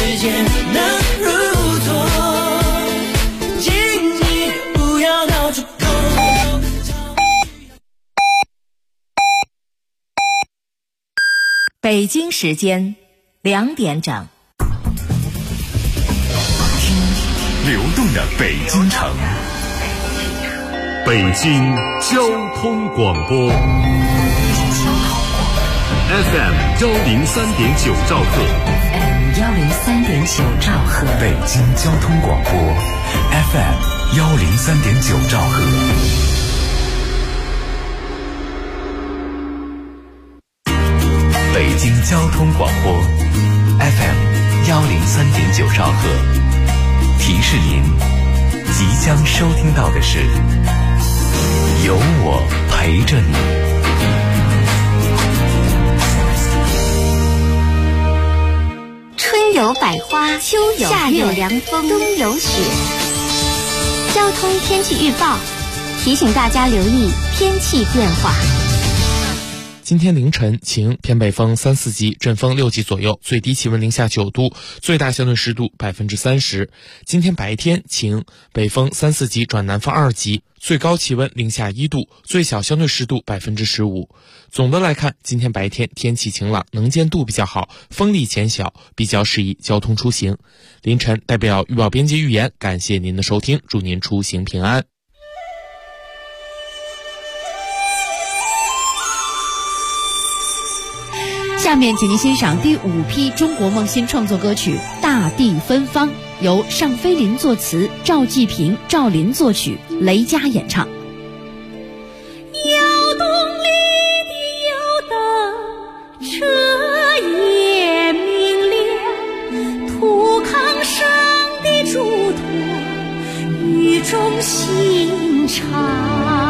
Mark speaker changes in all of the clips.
Speaker 1: 时间能如昨，请你不要闹出口。
Speaker 2: 北京时间2点整，
Speaker 3: 流动的北京城，北京交通广播 FM 103.9兆赫，
Speaker 2: 103.9兆赫，
Speaker 3: 北京交通广播 FM 103.9兆赫。北京交通广播 FM 103.9兆赫，提示您即将收听到的是有我陪着你。
Speaker 4: 春有百花，秋有夏有凉风，冬有雪。交通天气预报提醒大家留意天气变化。
Speaker 5: 今天凌晨晴，偏北风3、4级，阵风6级左右，最低气温零下9度，最大相对湿度30%。今天白天晴，北风3、4级转南风2级，最高气温零下1度，最小相对湿度15%。总的来看，今天白天天气晴朗，能见度比较好，风力减小，比较适宜交通出行。凌晨代表预报编辑预言，感谢您的收听，祝您出行平安。
Speaker 6: 下面请您欣赏第5批中国梦新创作歌曲《大地芬芳》，由尚飞林作词，赵季平、赵林作曲，雷佳演唱。
Speaker 7: 窑洞里的油灯，彻夜明亮，土炕上的嘱托，语重心长。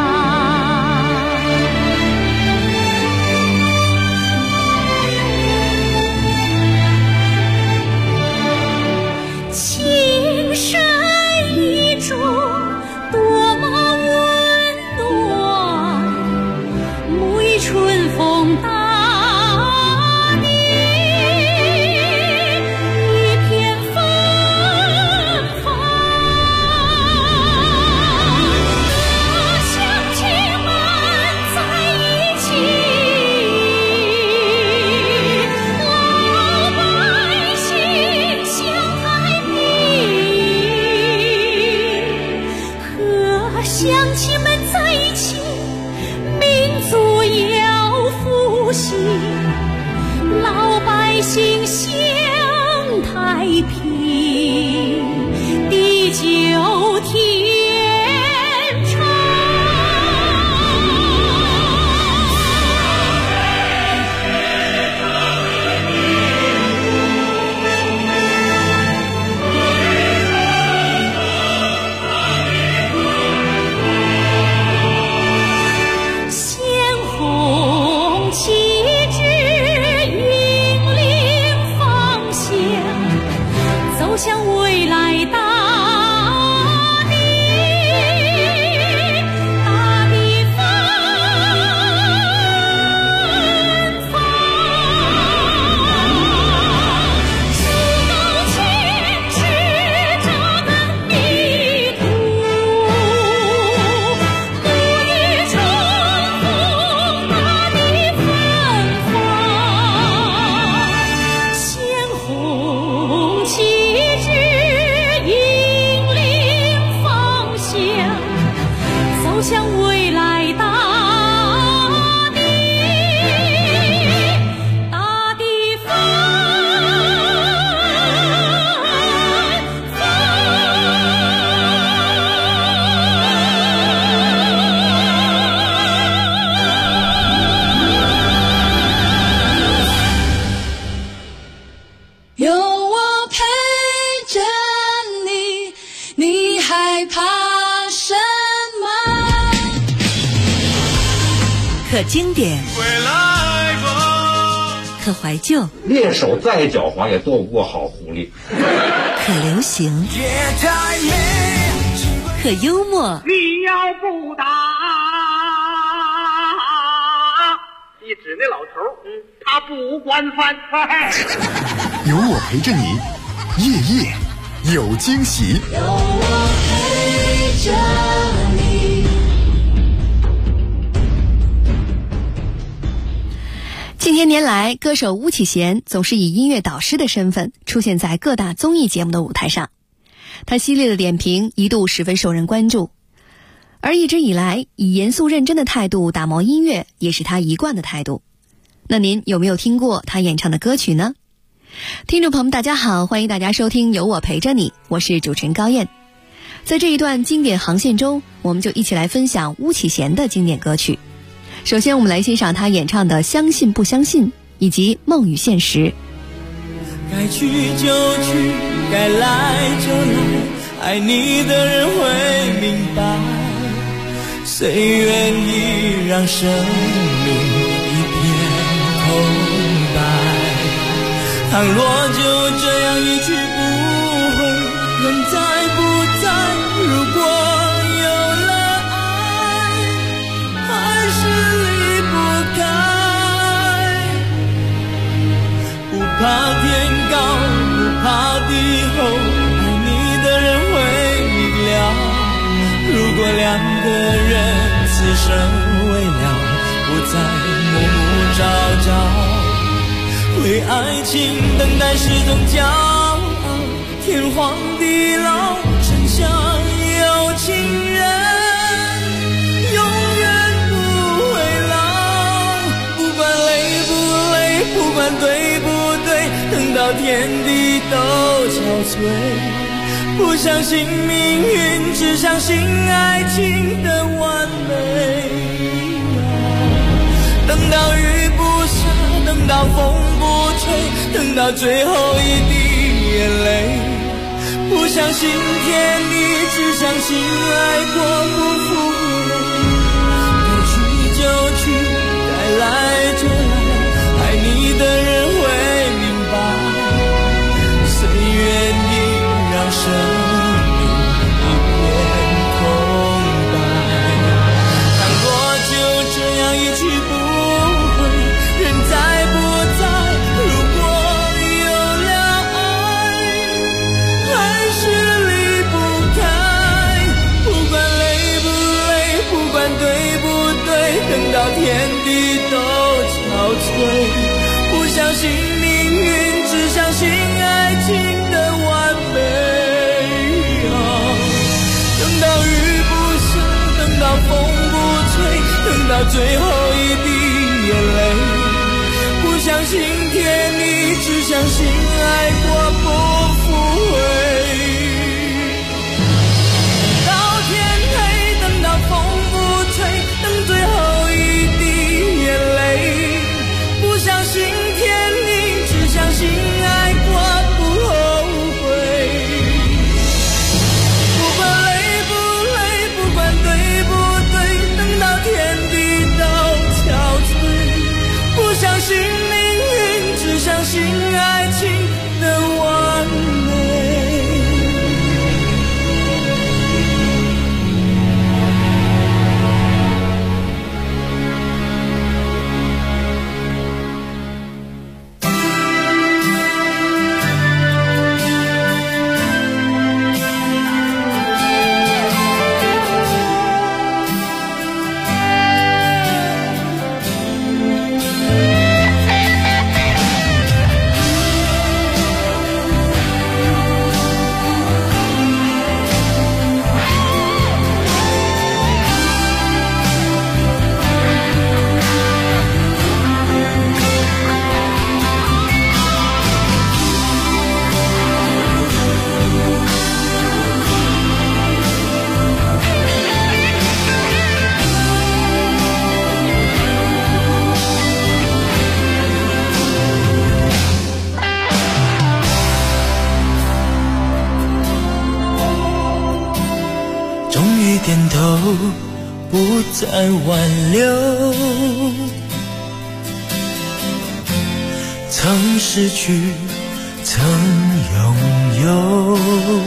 Speaker 2: 可经典，可怀旧，
Speaker 8: 猎手再狡猾也斗不过好狐狸。
Speaker 2: 可流行，可幽默。
Speaker 9: 你要不打，你指那老头，他不管饭菜。
Speaker 3: 有我陪着你，
Speaker 10: 夜夜有惊喜。
Speaker 1: 有我陪着你。
Speaker 11: 近些年来，歌手巫启贤总是以音乐导师的身份出现在各大综艺节目的舞台上，他犀利的点评一度十分受人关注。而一直以来，以严肃认真的态度打磨音乐也是他一贯的态度。那您有没有听过他演唱的歌曲呢？听众朋友们大家好，欢迎大家收听有我陪着你，我是主持人高燕。在这一段经典航线中，我们就一起来分享巫启贤的经典歌曲。首先我们来欣赏他演唱的《相信不相信》以及《梦与现实》。
Speaker 1: 该去就去，该来就来，爱你的人会明白，谁愿意让生命一片空白？倘若就这样一去不回，人在不在？如果有了爱，还是离不开。不怕天高，不怕地厚，爱你的人会明了。如果两个人此生未了，不再暮暮朝朝，为爱情等待是种骄傲，天荒地老，城乡有情人永远不会老。不管累不累，不管对不对，等到天地都憔悴，不相信命运，只相信爱情的完美。等到雨不下，等到风不吹，等到最后一滴眼泪，不相信天意，只相信爱过不负累。该去就去，该来就来，爱你的人会明白，谁愿意让生命一片空白？倘若就这样一去不回，人在不在？如果有了爱，还是离不开。不管累不累，不管对不对，等到天地都憔悴，不相信命运，只相信爱情的完美。等到雨不下，等到风不吹，等到最后一滴眼泪，不相信天意，只相信爱过不复回。等到天黑，等到风不吹，等最后一滴眼泪，不相信天意，只相信爱过不后悔。不管累不累，不管对不对，等到天地都憔悴，不相信命运，只相信爱情的完美。点头，不再挽留。曾失去，曾拥有，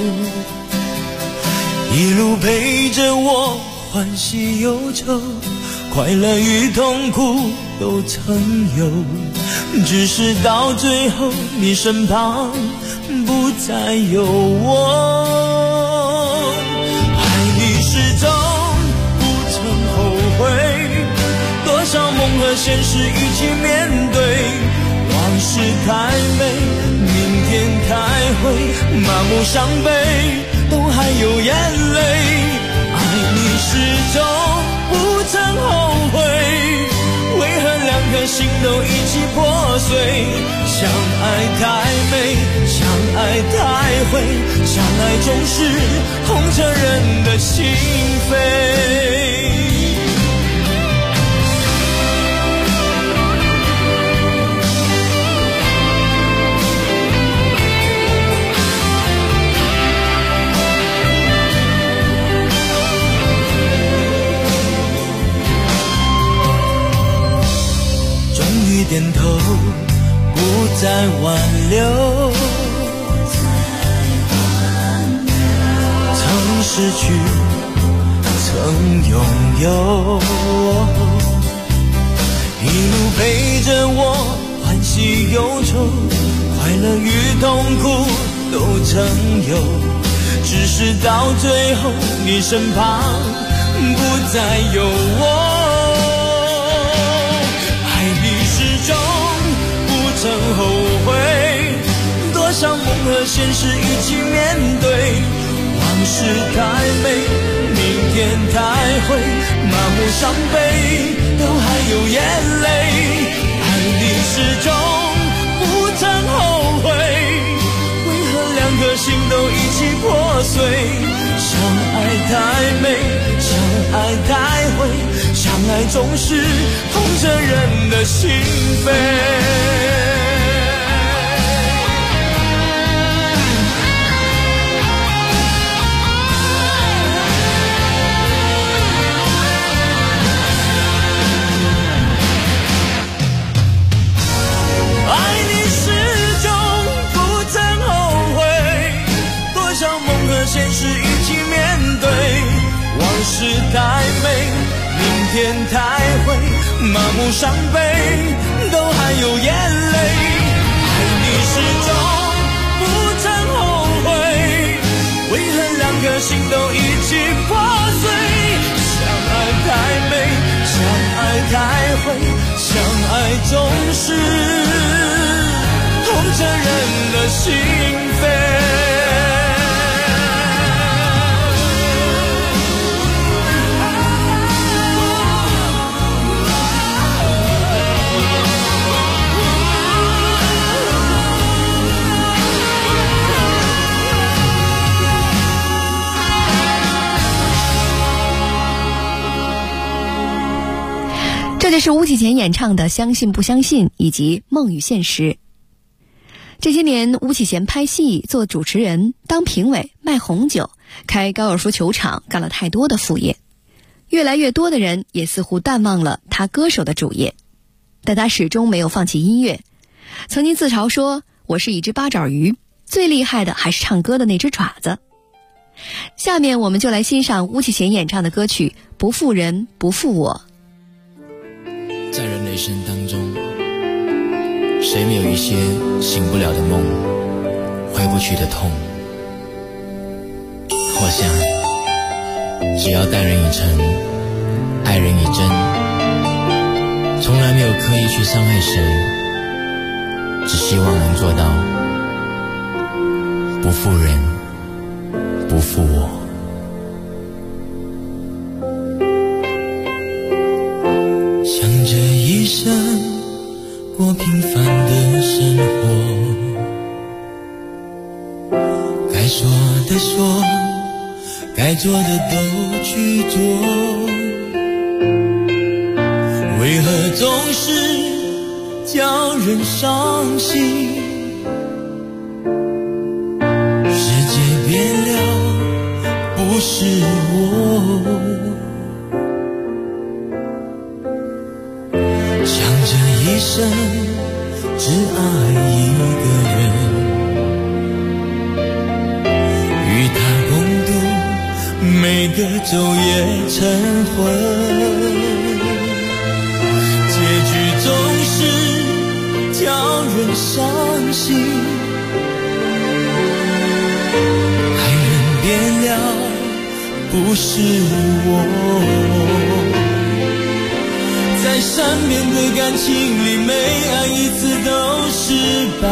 Speaker 1: 一路陪着我欢喜忧愁，快乐与痛苦都曾有。只是到最后，你身旁不不再有我。爱你始终不曾后悔，多少梦和现实一起面对，往事太美，明天太灰，麻木伤悲都还有眼泪。爱你始终不曾后悔，为何两颗心都一起破碎？相爱太美，相爱太灰，相爱总是痛彻人的心扉。点头，不再挽留，曾失去，曾拥有，一路陪着我，欢喜忧愁，快乐与痛苦都曾有，只是到最后，你身旁不再有我。不曾后悔，多少梦和现实一起面对，往事太美，明天太灰，麻木伤悲都还有眼泪。爱你始终不曾后悔，为何两颗心都一起破碎？相爱太美，相爱太灰，相爱总是痛彻人的心扉。现实一起面对，往事太美，明天太灰，麻木伤悲都还有眼泪。爱你始终不曾后悔，为何两颗心都一起破碎？相爱太美，相爱太灰，相爱总是痛彻人的心扉。
Speaker 11: 这就是巫启贤演唱的《相信不相信》以及《梦与现实》。这些年，巫启贤拍戏、做主持人、当评委、卖红酒、开高尔夫球场，干了太多的副业。越来越多的人也似乎淡忘了他歌手的主业，但他始终没有放弃音乐。曾经自嘲说：“我是一只八爪鱼，最厉害的还是唱歌的那只爪子。”下面我们就来欣赏巫启贤演唱的歌曲《不负人，不负我》。
Speaker 1: 在人的一生当中，谁没有一些醒不了的梦，回不去的痛？我想，只要待人以诚，爱人以真，从来没有刻意去伤害谁，只希望能做到不负人，不负我。想这一生过平凡的生活，该说的说，该做的都去做，为何总是叫人伤心？世界变了，不是我。一生只爱一个人，与他共度每个昼夜晨昏，结局总是叫人伤心。 不是我。在善变的感情里，每爱一次都失败。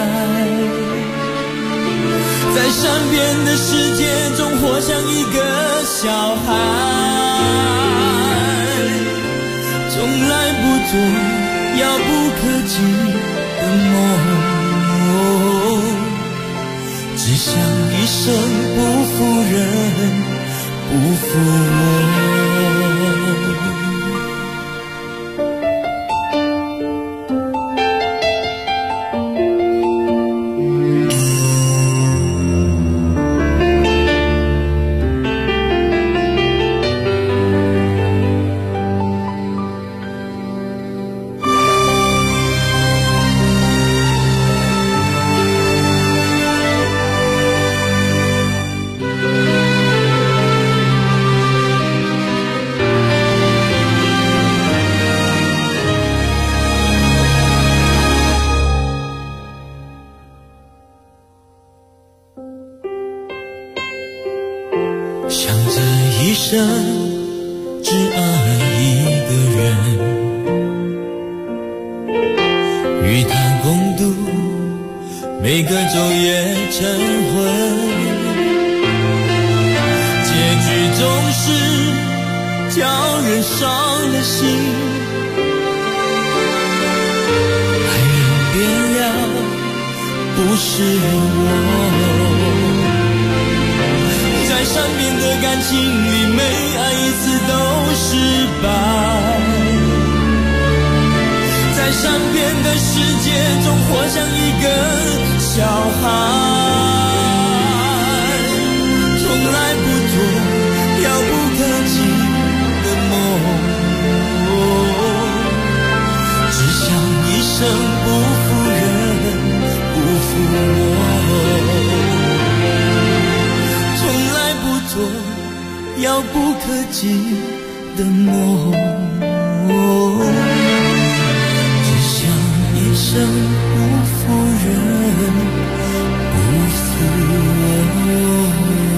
Speaker 1: 在善变的世界中，活像一个小孩，从来不做遥不可及的梦，只想一生不负人，不负我。想这一生只爱一个人，与他共度每个昼夜晨昏，结局总是叫人伤了心，爱人变了，不是我。在善变的感情里，每爱一次都失败。在善变的世界中，活像一个小孩，从来不做遥不可及的梦，只想一生不负人，不负我。做遥不可及的梦，只想一生不负人，不负我。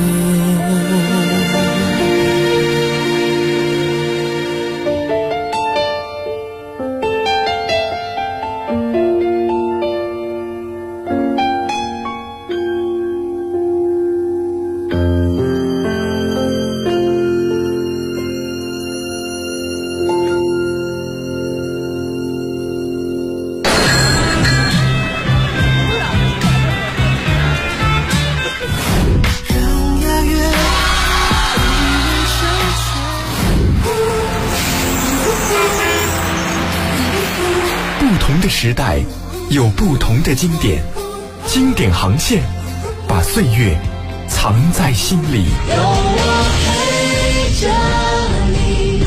Speaker 10: 时代有不同的经典，经典航线把岁月藏在心里。有我陪着你。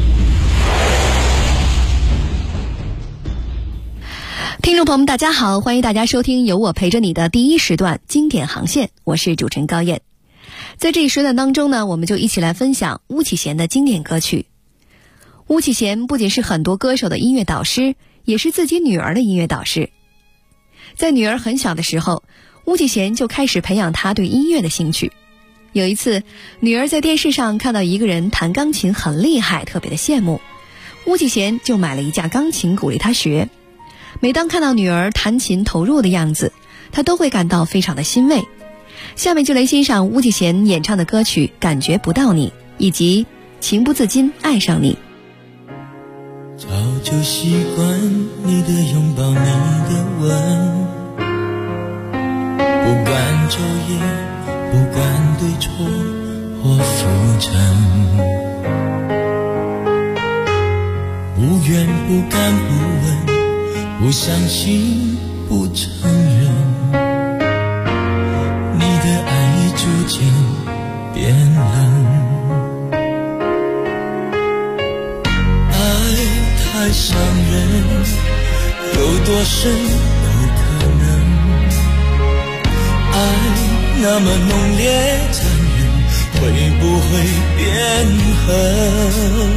Speaker 11: 听众朋友们，大家好，欢迎大家收听有我陪着你的第一时段经典航线，我是主持人高燕。在这一时段当中呢，我们就一起来分享巫启贤的经典歌曲。巫启贤不仅是很多歌手的音乐导师，也是自己女儿的音乐导师。在女儿很小的时候，巫启贤就开始培养她对音乐的兴趣。有一次，女儿在电视上看到一个人弹钢琴很厉害，特别的羡慕，巫启贤就买了一架钢琴鼓励她学。每当看到女儿弹琴投入的样子，她都会感到非常的欣慰。下面就来欣赏巫启贤演唱的歌曲《感觉不到你》以及《情不自禁爱上你》。
Speaker 1: 早就习惯你的拥抱，你的吻，不管昼夜，不管对错或浮沉，不怨不敢不问，不相信不承认，你的爱已逐渐变冷。太伤人，有多深都可能，爱那么浓烈残忍，会不会变狠？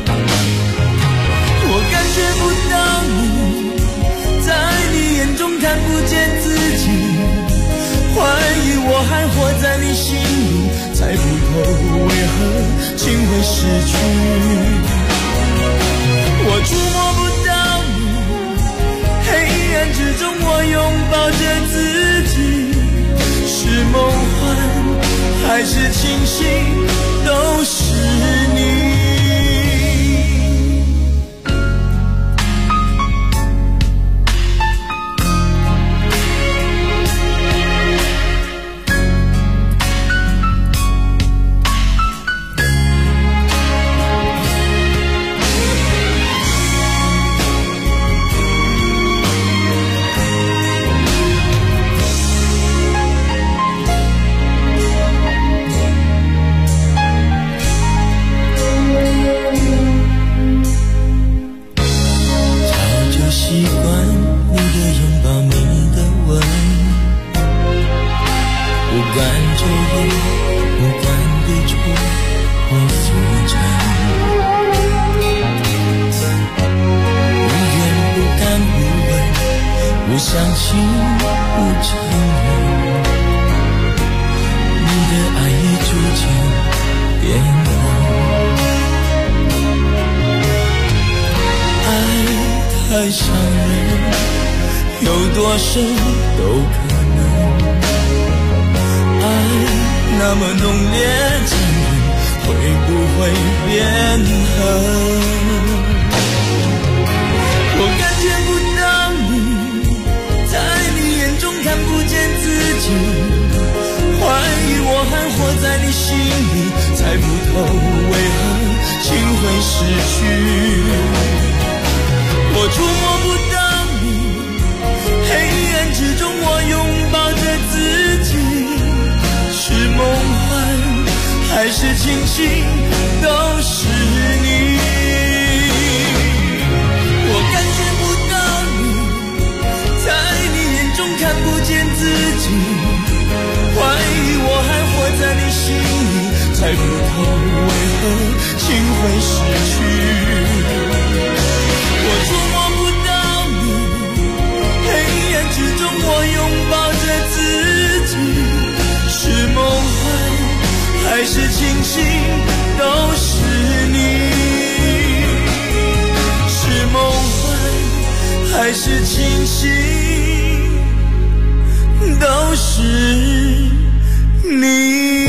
Speaker 1: 我感觉不到你，在你眼中看不见自己，怀疑我还活在你心里，猜不透为何情会失去。我触摸不到你，黑暗之中我拥抱着自己，是梦幻还是清醒，都是你。不相信，不承认，你的爱已逐渐变冷。爱太伤人，有多深都可能。爱那么浓烈残忍，会不会变狠？我感觉不到你，在你眼中看不见自己，怀疑我还活在你心里，猜不透为何情会失去。我触摸不到你，黑暗之中我拥抱着自己，是梦幻还是清醒，都是你。我感觉不到你，在你眼中看不见自己，怀疑我还活在你心里，猜不透为何情会失去。我触摸不到你，黑暗之中我拥抱着自己，是梦幻还是清醒，都是你。是梦幻还是清醒，都是你。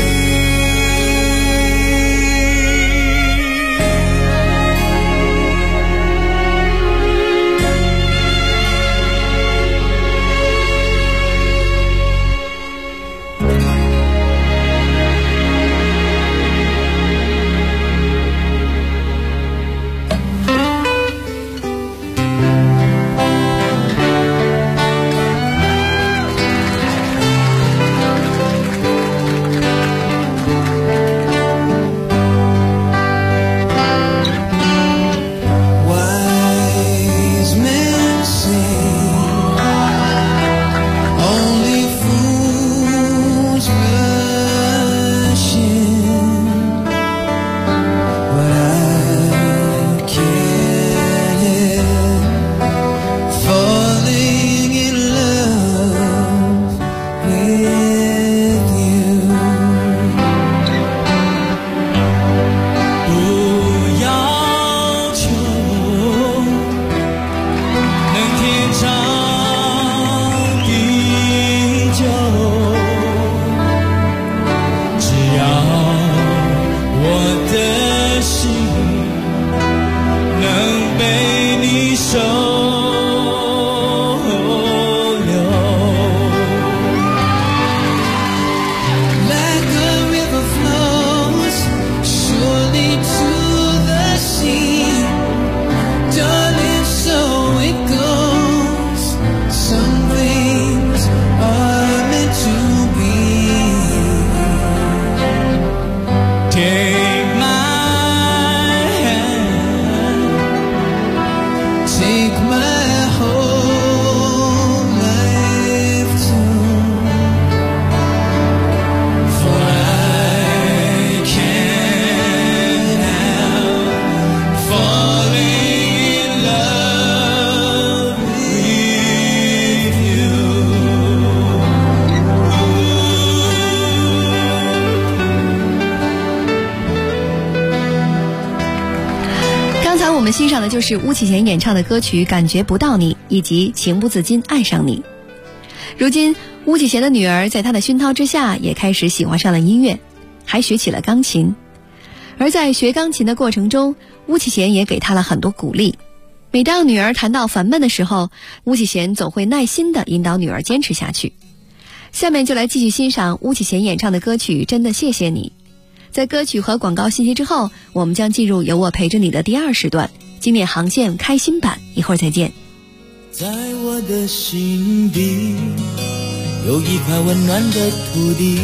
Speaker 11: 们欣赏的就是巫启贤演唱的歌曲《感觉不到你》以及《情不自禁爱上你》。如今巫启贤的女儿在他的熏陶之下也开始喜欢上了音乐，还学起了钢琴。而在学钢琴的过程中，巫启贤也给他了很多鼓励。每当女儿弹到烦闷的时候，巫启贤总会耐心地引导女儿坚持下去。下面就来继续欣赏巫启贤演唱的歌曲《真的谢谢你》。在歌曲和广告信息之后，我们将进入有我陪着你的第2时段，经典航线开心版，一会儿再见。
Speaker 1: 在我的心底有一块温暖的土地，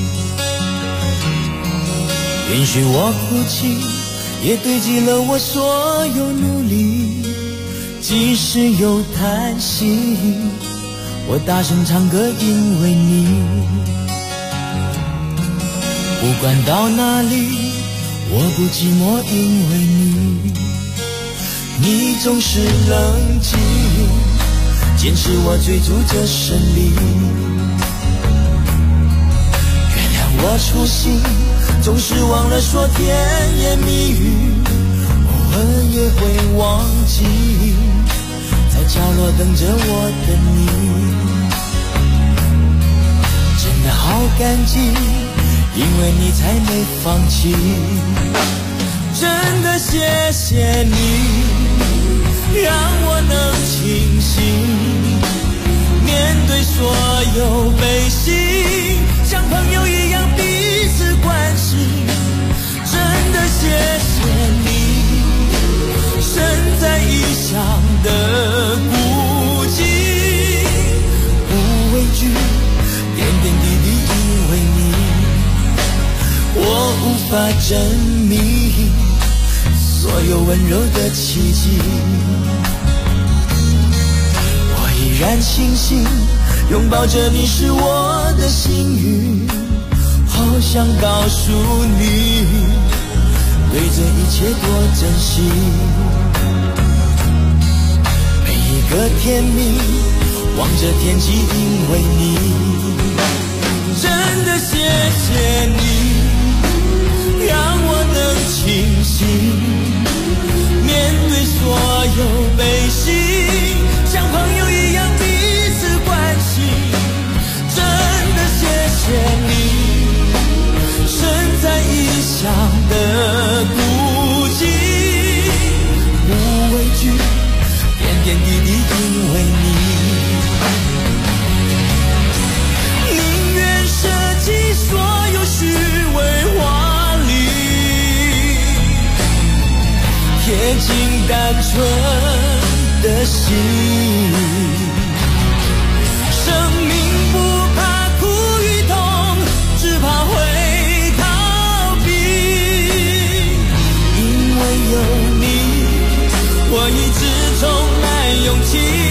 Speaker 1: 允许我哭泣，也堆积了我所有努力。即使有叹息，我大声唱歌，因为你。不管到哪里，我不寂寞，因为你。你总是冷静，坚持我追逐着胜利。原谅我粗心，总是忘了说甜言蜜语，偶尔也会忘记在角落等着我的你。真的好感激，因为你才没放弃。真的谢谢你，让我能清醒面对所有悲喜，像朋友一样彼此关心。真的谢谢你，身在异乡的孤寂，不畏惧点点滴滴，因为你我无法证明所有温柔的奇迹。我依然庆幸拥抱着你是我的幸运，好想告诉你对这一切多珍惜。每一个甜蜜望着天际，因为你。真的谢谢你，让我能清醒面对所有悲喜，像朋友一样彼此关心。真的谢谢你，身在异乡的孤寂，不畏惧点点滴滴，因为你。宁愿舍弃所有虚伪华丽，贴近单纯的心。生命不怕苦与痛，只怕会逃避。因为有你，我一直充满勇气。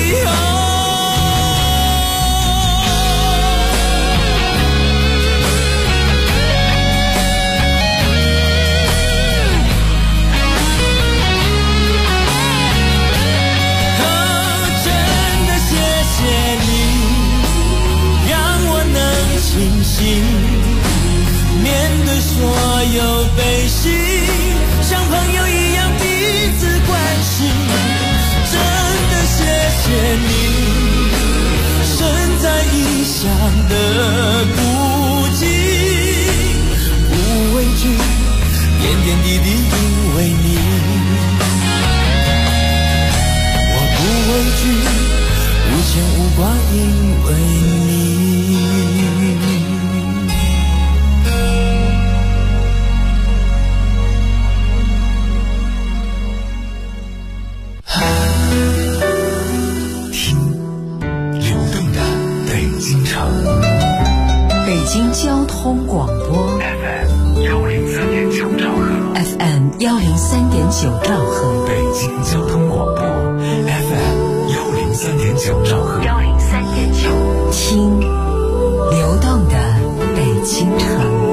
Speaker 1: 清醒面对所有悲喜，像朋友一样彼此关心。真的谢谢你，身在异乡的孤寂，不畏惧点点滴滴，因为你。我不畏惧无牵无挂，因为你。
Speaker 2: 北京交通广播
Speaker 3: FM 103.9兆赫
Speaker 2: FM 103.9兆赫，
Speaker 3: 北京交通广播 FM 103.9兆赫
Speaker 2: 103.9，听流动的北京城。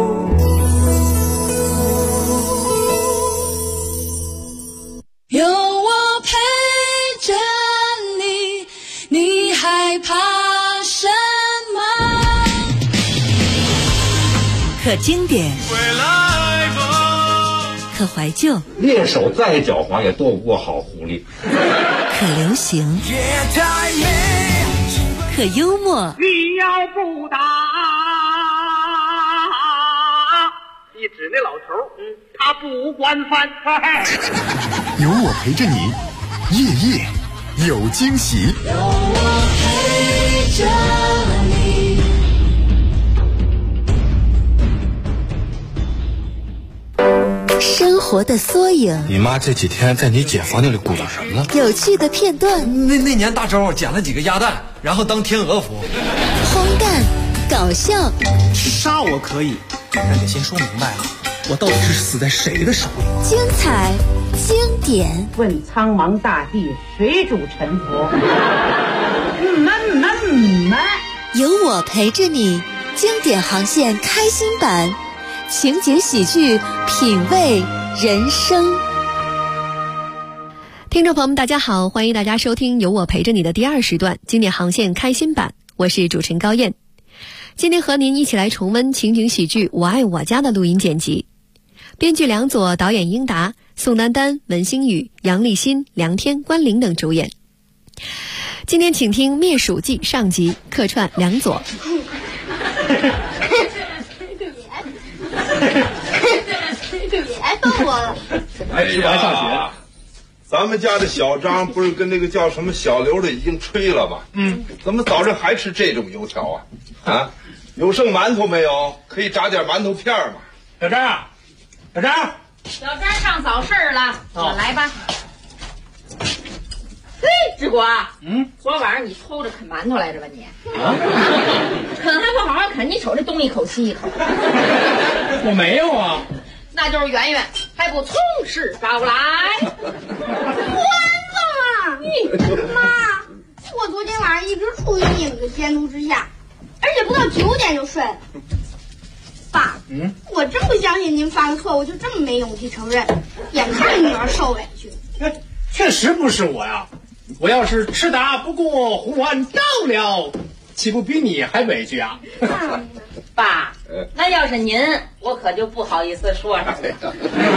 Speaker 7: 有我陪着你，你害怕什么？
Speaker 2: 可经典， 可怀旧，
Speaker 8: 猎手再狡猾也斗不过好狐狸。
Speaker 2: 可流行，可幽默。
Speaker 9: 你要不打，你指那老头，他不管饭。
Speaker 10: 有我陪着你，夜夜有惊喜。
Speaker 1: 有我陪着你。
Speaker 4: 生活的缩影，
Speaker 12: 你妈这几天在你姐房间里鼓捣什么呢？
Speaker 4: 有趣的片段。
Speaker 13: 那年大周捡了几个鸭蛋，然后当天鹅服。
Speaker 4: 荒诞，搞笑。
Speaker 14: 杀我可以，但得先说明白我到底是死在谁的手里。
Speaker 4: 精彩，经典。
Speaker 15: 问苍茫大地，谁主沉浮？
Speaker 4: 有我陪着你，经典航线开心版。情景喜剧，品味人生。
Speaker 11: 听众朋友们大家好，欢迎大家收听有我陪着你的第2时段经典航线开心版，我是主持人高燕。今天和您一起来重温情景喜剧我爱我家的录音剪辑，编剧梁左，导演英达，宋丹丹、文星宇、杨立新、梁天、关凌等主演。今天请听灭鼠记上集，客串梁左。
Speaker 16: 别逗我了！
Speaker 17: 哎呀，咱们家的小张不是跟那个叫什么小刘的已经吹了吗？怎么早上还吃这种油条啊？有剩馒头没有？可以炸点馒头片嘛。
Speaker 18: 小张，
Speaker 19: 小张上早市了，我来吧。嘿，志国，昨晚上你偷着啃馒头来着吧你？啃还不好好啃，你瞅这东一口西一口。
Speaker 18: 我没有啊。
Speaker 19: 那就是圆圆还不从实招来。
Speaker 16: 妈，我昨天晚上一直处于你们的监督之下，而且不到9点就睡了。爸，我真不相信您犯了错误就这么没勇气承认，眼看女儿受委屈。
Speaker 18: 确实不是我呀，我要是吃打不过胡安到了，岂不比你还委屈啊？
Speaker 19: 爸，那要是您，我可就不好意思说什么了。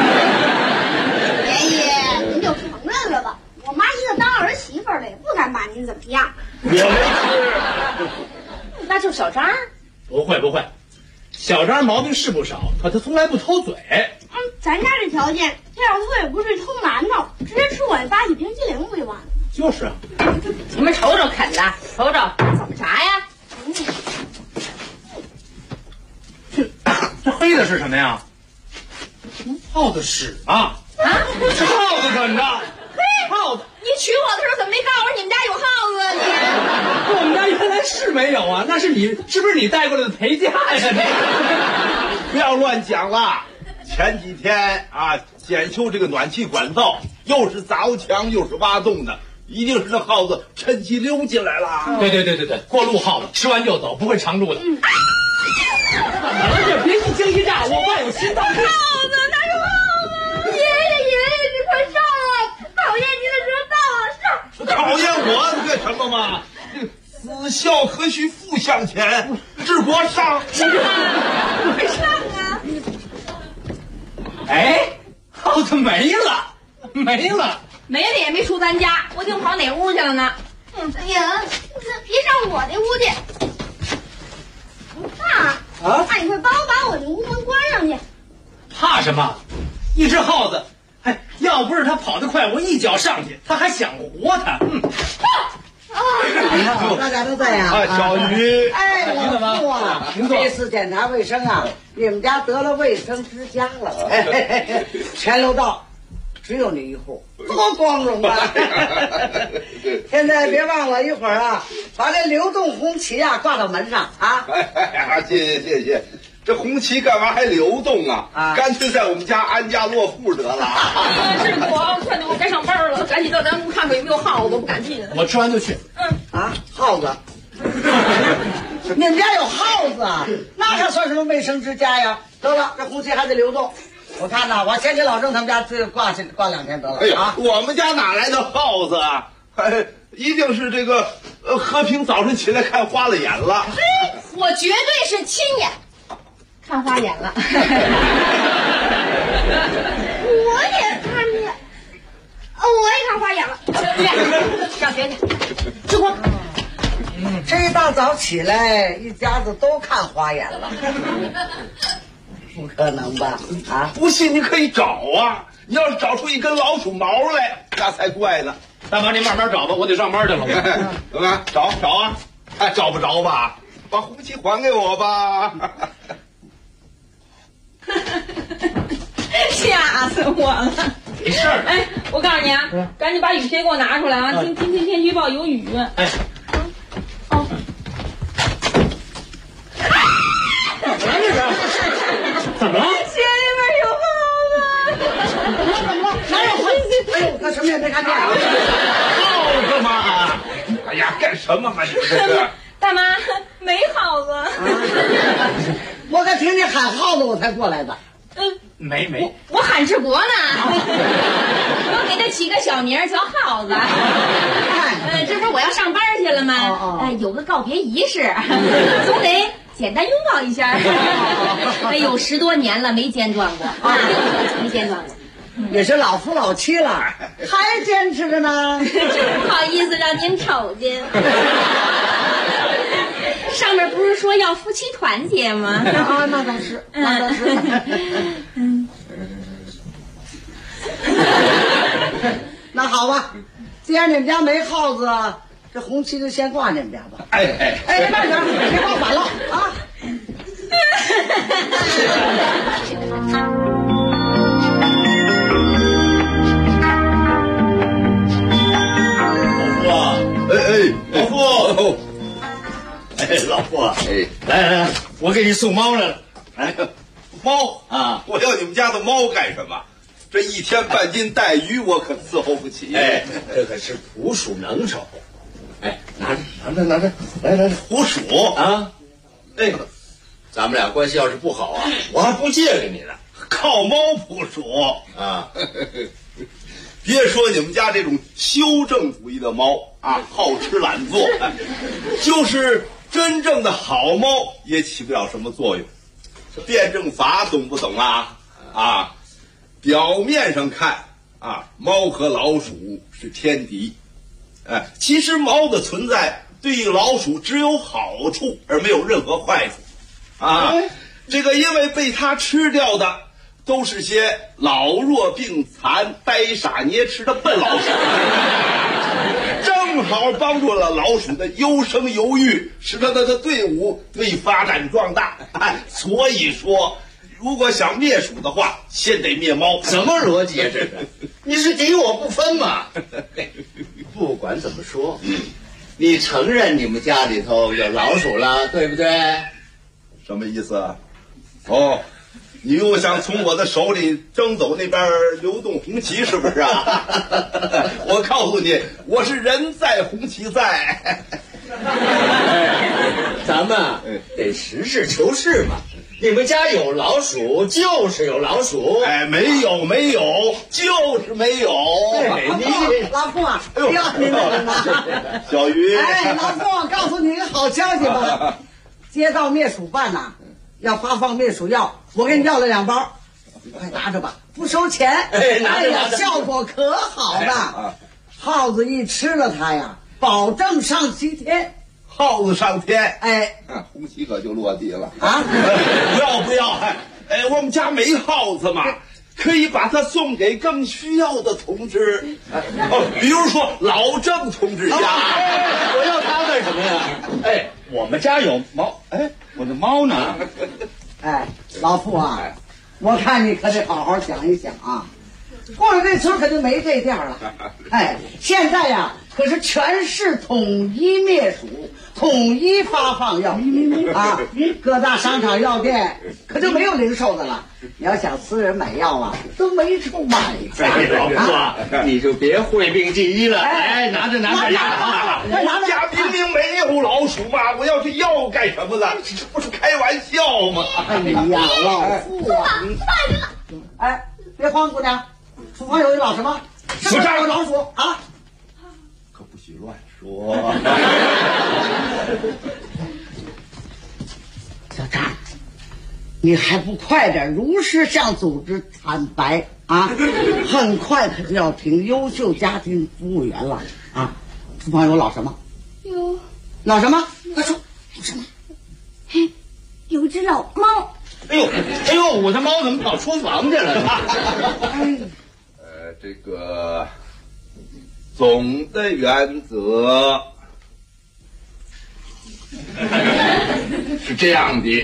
Speaker 16: 爷爷，您就承认了吧，我妈现在当儿媳妇了，也不敢把您怎么样。
Speaker 18: 我没吃。
Speaker 19: 那就小张？
Speaker 18: 不会，小张毛病是不少，可他从来不偷嘴。
Speaker 16: 咱家这条件，他要偷也不至于偷馒头，直接吃我发起冰淇淋不就完了？
Speaker 18: 就是啊。
Speaker 19: 你们瞅瞅啃的，瞅瞅怎么炸呀？
Speaker 18: 这黑的是什么呀？耗子屎啊！是耗子啃的。耗子，
Speaker 19: 你娶我的时候怎么没告诉我你们家有耗子啊你？
Speaker 18: 我们家原来是没有啊，那是你，是不是你带过来的陪嫁呀？
Speaker 17: 不要乱讲了。前几天检修这个暖气管道，又是凿墙又是挖洞的，一定是那耗子趁机溜进来了。
Speaker 18: 对，过路耗子吃完就走，不会常住的。别一惊一乍，我爸有心脏病。
Speaker 16: 耗子，他是耗子！爷爷，你快上来！讨厌你的惹到了，上！
Speaker 17: 讨厌我干什么嘛？子孝何须父向前，治国上！
Speaker 16: 快上啊！
Speaker 18: 哎，耗子没了，
Speaker 19: 没了也没出咱家，我听跑哪屋去了呢？
Speaker 16: 哎呀，别上我那屋去！爸，你快帮我把我那屋门关上去。
Speaker 18: 怕什么？一只耗子，要不是它跑得快，我一脚上去，它还想活它。
Speaker 20: 大家都在呀。
Speaker 17: 小鱼，
Speaker 20: 我父啊，这次检查卫生啊，你们家得了卫生之家了。全楼道只有你一户，多光荣啊！现在别忘了，一会儿把这流动红旗挂到门上啊！
Speaker 17: 谢谢。这红旗干嘛还流动啊？干脆在我们家安家落户得了。
Speaker 19: 是我快点，我该上班了，赶紧到咱屋看看有没有耗子，我不敢进。
Speaker 18: 我吃完就去。
Speaker 20: 耗子。你们家有耗子啊？那还算什么卫生之家呀？得了，这红旗还得流动。我看我先给老郑他们家挂2天得了。
Speaker 17: 哎呀，我们家哪来的耗子啊？一定是这个和平早晨起来看花了眼了。
Speaker 19: 我绝对是亲眼看花眼了。 花眼了，上学去。志光，
Speaker 20: 这一大早起来，一家子都看花眼了，不可能吧？啊，
Speaker 17: 不信你可以找啊！你要是找出一根老鼠毛来，那才怪呢。
Speaker 18: 大妈，您慢慢找吧，我得上班去了。
Speaker 17: 怎么找啊？哎，找不着吧？把红旗还给我吧！
Speaker 19: 吓死我了！
Speaker 18: 没事儿。
Speaker 19: 哎，我告诉你啊，赶紧把雨鞋给我拿出来啊！今天天气预报有雨。
Speaker 18: 哎。
Speaker 19: 哦。
Speaker 18: 怎么了？
Speaker 19: 鞋里面有耗子。
Speaker 20: 怎么了？哪有耗子？哎呦，他什么也没看见。
Speaker 17: 耗子吗？哎呀，干什么嘛你这是？
Speaker 19: 大妈，没耗子。
Speaker 20: 我可听你喊耗子，我才过来的。
Speaker 18: 没，
Speaker 19: 我喊志国呢。我给他起个小名叫耗子。这不是我要上班去了吗？有个告别仪式，总得简单拥抱一下。哎呦，10多年了没间断过啊，没间断过。
Speaker 20: 也是老夫老妻了，还坚持着呢。
Speaker 19: 真不好意思让您瞅见。上面不是说要夫妻团结吗？
Speaker 20: 啊，那倒是，那倒是。那好吧，既然你们家没耗子，这红旗就先挂你们家吧。
Speaker 17: 哎，
Speaker 20: 慢点，别挂反了啊！
Speaker 17: 老夫，
Speaker 21: 老夫，来，我给你送猫来了。
Speaker 17: 哎，猫啊！我要你们家的猫干什么？这1天半斤带鱼，我可伺候不起。
Speaker 21: 哎，这可是捕鼠能手。哎，拿着，来，
Speaker 17: 捕鼠
Speaker 21: 啊！哎，咱们俩关系要是不好啊，我还不借给你呢。
Speaker 17: 靠猫捕鼠
Speaker 21: 啊！
Speaker 17: 别说你们家这种修正主义的猫啊，好吃懒做，就是真正的好猫也起不了什么作用。辩证法懂不懂啊？啊，表面上看啊，猫和老鼠是天敌，其实猫的存在对于老鼠只有好处而没有任何坏处啊。这个因为被它吃掉的都是些老弱病残、呆傻捏痴的笨老鼠，正好帮助了老鼠的优生优育，使得它的队伍得以发展壮大。所以说，如果想灭鼠的话，先得灭猫。
Speaker 21: 什么逻辑啊？这是你是敌我不分嘛？不管怎么说，你承认你们家里头有老鼠了，对不对？
Speaker 17: 什么意思啊？哦。你又想从我的手里争走那边流动红旗是不是啊？我告诉你，我是人在红旗在。
Speaker 21: 咱们得实事求是嘛。你们家有老鼠就是有老鼠，
Speaker 17: 没有，就是没有。
Speaker 20: 你老夫啊，哎呦，您
Speaker 17: 小鱼，
Speaker 20: 老夫，告诉你一个好消息吧，街道灭鼠办呐。要发放灭鼠药，我给你要了2包，你快拿着吧，不收钱。
Speaker 21: 拿着，
Speaker 20: 效果可好了。耗子一吃了它呀，保证上西天。
Speaker 17: 耗子上天，红旗可就落地了啊！不要，我们家没耗子嘛，可以把它送给更需要的同志，比如说老郑同志家。
Speaker 21: 我要它干什么呀？我们家有猫，我的猫呢？
Speaker 20: 老傅啊，我看你可得好好想一想啊，过了这村可就没这店了。现在呀，可是全市统一灭鼠，统一发放药啊，各大商场药店可就没有零售的了。你要想私人买药啊，都没处买去。
Speaker 21: 老傅啊，你就别讳病忌医了。拿着。
Speaker 17: 家明明没有老鼠嘛，我要这药干什么呢？这不是开玩笑吗？
Speaker 20: 哎呀，老傅啊，别慌，姑娘，厨房有一老什么？是不是有老鼠啊？
Speaker 17: 可不许乱说。
Speaker 20: 小张，你还不快点如实向组织坦白啊，很快他就要评优秀家庭服务员了啊！厨房有老什么？老什么？快说，老什么？
Speaker 16: 嘿，有一只老猫。
Speaker 18: 哎呦，我的猫怎么跑厨房去了？
Speaker 17: 这个总的原则是这样的：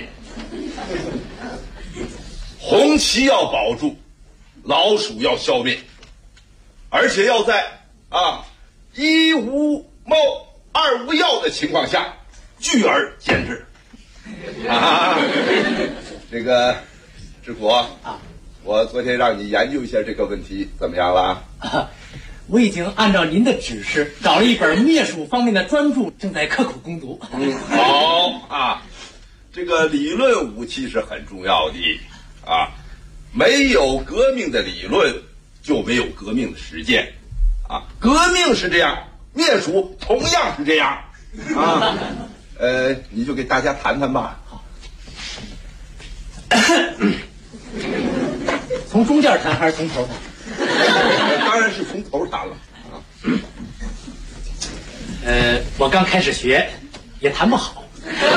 Speaker 17: 红旗要保住，老鼠要消灭，而且要在一无猫二无药的情况下聚而监之。这个志国我昨天让你研究一下这个问题，怎么样了？
Speaker 18: 我已经按照您的指示找了一本灭鼠方面的专著，正在刻苦攻读。
Speaker 17: 好这个理论武器是很重要的没有革命的理论就没有革命的实践革命是这样，灭鼠同样是这样你就给大家谈谈吧。
Speaker 18: 从中间谈还是从头谈？
Speaker 17: 当然是从头谈了
Speaker 18: 我刚开始学也谈不好。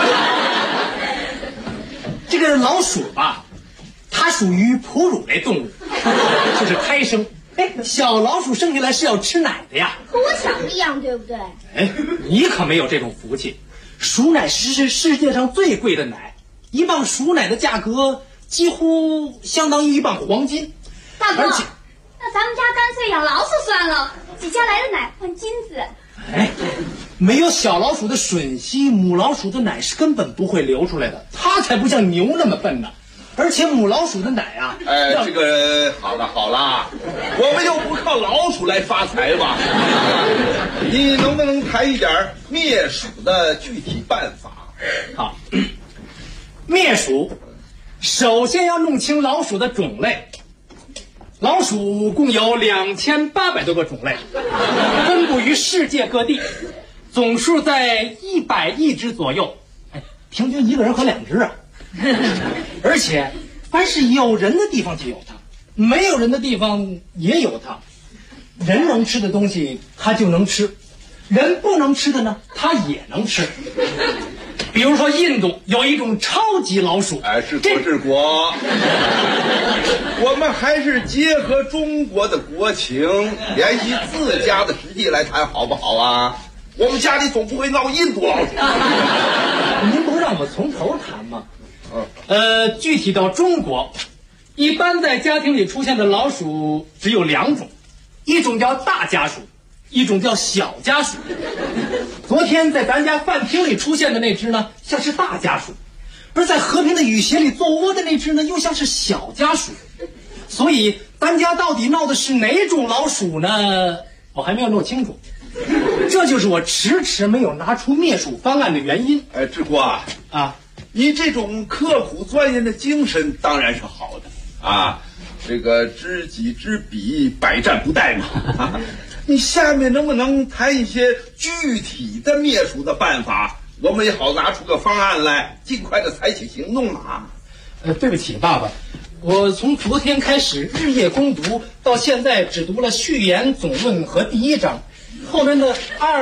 Speaker 18: 这个老鼠吧，它属于哺乳类动物，就是胎生。小老鼠生下来是要吃奶的呀，
Speaker 16: 和我想的一样，对不对？
Speaker 18: 你可没有这种福气。鼠奶是世界上最贵的奶，一磅鼠奶的价格几乎相当于一磅黄金。
Speaker 16: 大哥，那咱们家干脆养老鼠算了，挤下来的奶换金子。
Speaker 18: 没有小老鼠的吮吸，母老鼠的奶是根本不会流出来的，它才不像牛那么笨呢。而且母老鼠的奶
Speaker 17: 这个好了，我们又不靠老鼠来发财吧？你能不能谈一点灭鼠的具体办法？
Speaker 18: 好，灭鼠首先要弄清老鼠的种类。老鼠共有2800多个种类，分布于世界各地，总数在100亿只左右，平均一个人和2只而且凡是有人的地方就有它，没有人的地方也有它。人能吃的东西它就能吃，人不能吃的呢它也能吃。比如说印度有一种超级老鼠。
Speaker 17: 治国我们还是结合中国的国情，联系自家的实际来谈好不好啊？我们家里总不会闹印度老鼠。
Speaker 18: 您不是让我从头谈吗？具体到中国，一般在家庭里出现的老鼠只有2种，一种叫大家鼠，一种叫小家鼠。昨天在咱家饭厅里出现的那只呢，像是大家鼠，而在和平的雨鞋里做窝的那只呢，又像是小家鼠。所以咱家到底闹的是哪种老鼠呢？我还没有弄清楚。这就是我迟迟没有拿出灭鼠方案的原因。
Speaker 17: 志国你这种刻苦钻研的精神当然是好的这个知己知彼，百战不殆嘛你下面能不能谈一些具体的灭鼠的办法，我们也好拿出个方案来，尽快的采取行动
Speaker 18: 对不起爸爸，我从昨天开始日夜攻读，到现在只读了序言、总论和第1章，后面的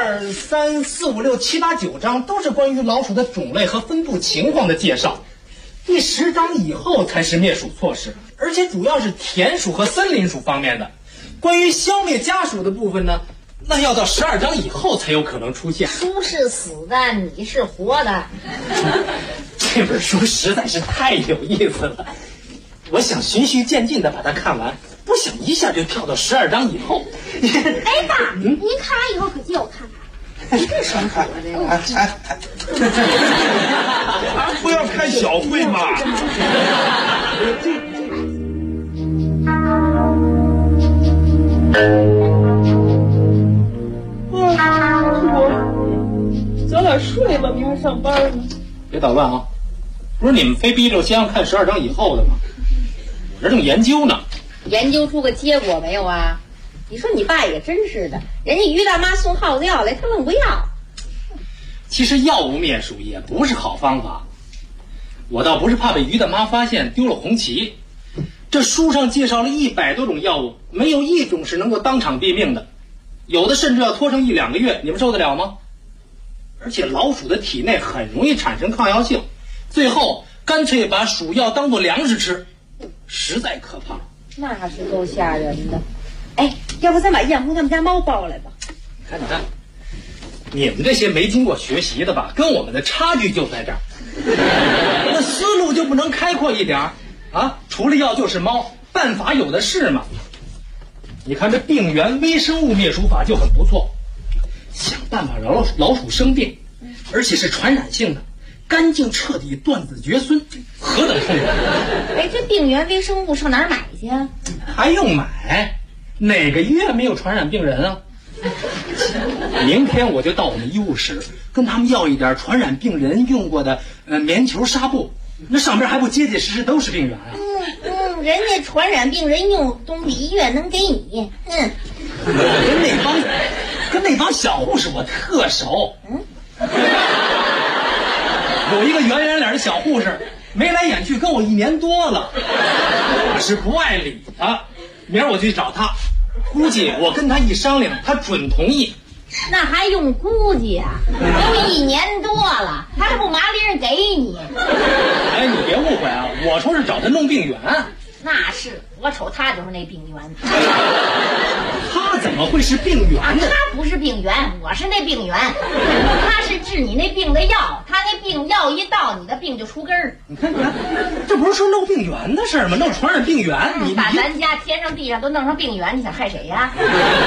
Speaker 18: 2、3、4、5、6、7、8、9章都是关于老鼠的种类和分布情况的介绍。第10章以后才是灭鼠措施，而且主要是田鼠和森林鼠方面的。关于消灭家鼠的部分呢，那要到12章以后才有可能出现。
Speaker 19: 书是死的，你是活的。
Speaker 18: 这本书实在是太有意思了，我想循序渐进的把它看完，不想一下就跳到12章以后。
Speaker 16: 爸，您看完以后可借我看看。你这什么口这个？
Speaker 17: 不要看小慧嘛。
Speaker 5: 早点睡吧，明儿上班呢。
Speaker 18: 别捣乱不是你们非逼着先要看12章以后的吗？我这正研究呢。
Speaker 19: 研究出个结果没有啊？你说你爸也真是的，人家于大妈送耗子药来，他愣不要。
Speaker 18: 其实药物灭鼠也不是好方法，我倒不是怕被于大妈发现丢了红旗， 这书上介绍了100多种药物，没有一种是能够当场毙命的，有的甚至要拖上1、2个月，你们受得了吗？而且老鼠的体内很容易产生抗药性，最后干脆把鼠药当做粮食吃，实在可怕。
Speaker 19: 那是够吓人的。哎，要不咱把艳红他们家猫抱来吧？
Speaker 18: 你看，你们这些没经过学习的吧，跟我们的差距就在这儿。那思路就不能开阔一点啊？除了药就是猫，办法有的是嘛。你看这病原微生物灭鼠法就很不错，想办法让老鼠生病，而且是传染性的，干净彻底断子绝孙，何等痛苦！
Speaker 19: 哎，这病原微生物上哪儿买去啊？
Speaker 18: 还用买？哪个医院没有传染病人啊？明天我就到我们医务室，跟他们要一点传染病人用过的棉球纱布，那上边还不结结实实都是病源啊。
Speaker 19: 人家传染病人用东西医院能给你。
Speaker 18: 跟那帮小护士我特熟。有一个圆圆脸的小护士，眉来眼去跟我1年多了，我是不爱理他。明儿我去找他，估计我跟他一商量，他准同意。
Speaker 19: 那还用估计啊？都1年多了，他这不麻利给你。
Speaker 18: 哎，你别误会啊，我说是找他弄病源。
Speaker 19: 那是，我瞅他就是那病源。
Speaker 18: 他怎么会是病源呢？
Speaker 19: 他不是病源，我是那病源。他是治你那病的药，他那病药一到，你的病就出根儿。
Speaker 18: 你看，这不是说弄病源的事吗？弄传染病源，你
Speaker 19: 把咱家天上地上都弄成病源，你想害谁呀？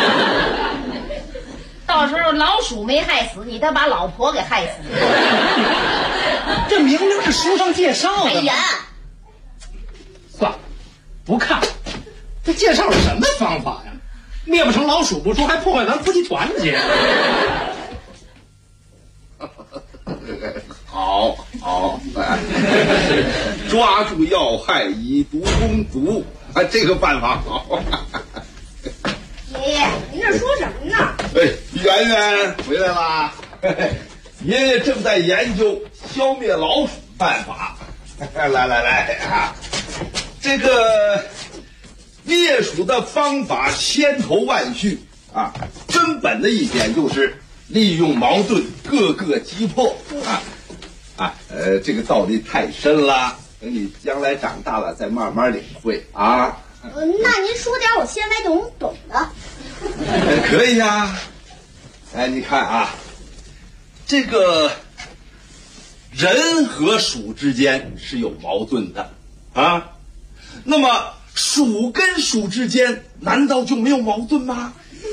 Speaker 19: 到时候老鼠没害死你，他把老婆给害死。
Speaker 18: 这明明是书上介绍的。
Speaker 19: 哎呀，
Speaker 18: 算了，不看。这介绍是什么方法呀？灭不成老鼠不说，还破坏咱夫妻团结。
Speaker 17: 好，抓住要害，以毒攻毒，这个办法好。
Speaker 16: 爷爷，您这说什么呢？
Speaker 17: 哎，圆圆回来啦！爷爷正在研究消灭老鼠办法。来啊！这个灭鼠的方法千头万绪啊，根本的一点就是利用矛盾，各个击破啊！这个道理太深了，等你将来长大了再慢慢领会啊。
Speaker 16: 那您说点我现在懂的。
Speaker 17: 可以呀。哎，你看啊，这个人和鼠之间是有矛盾的啊，那么鼠跟鼠之间难道就没有矛盾吗？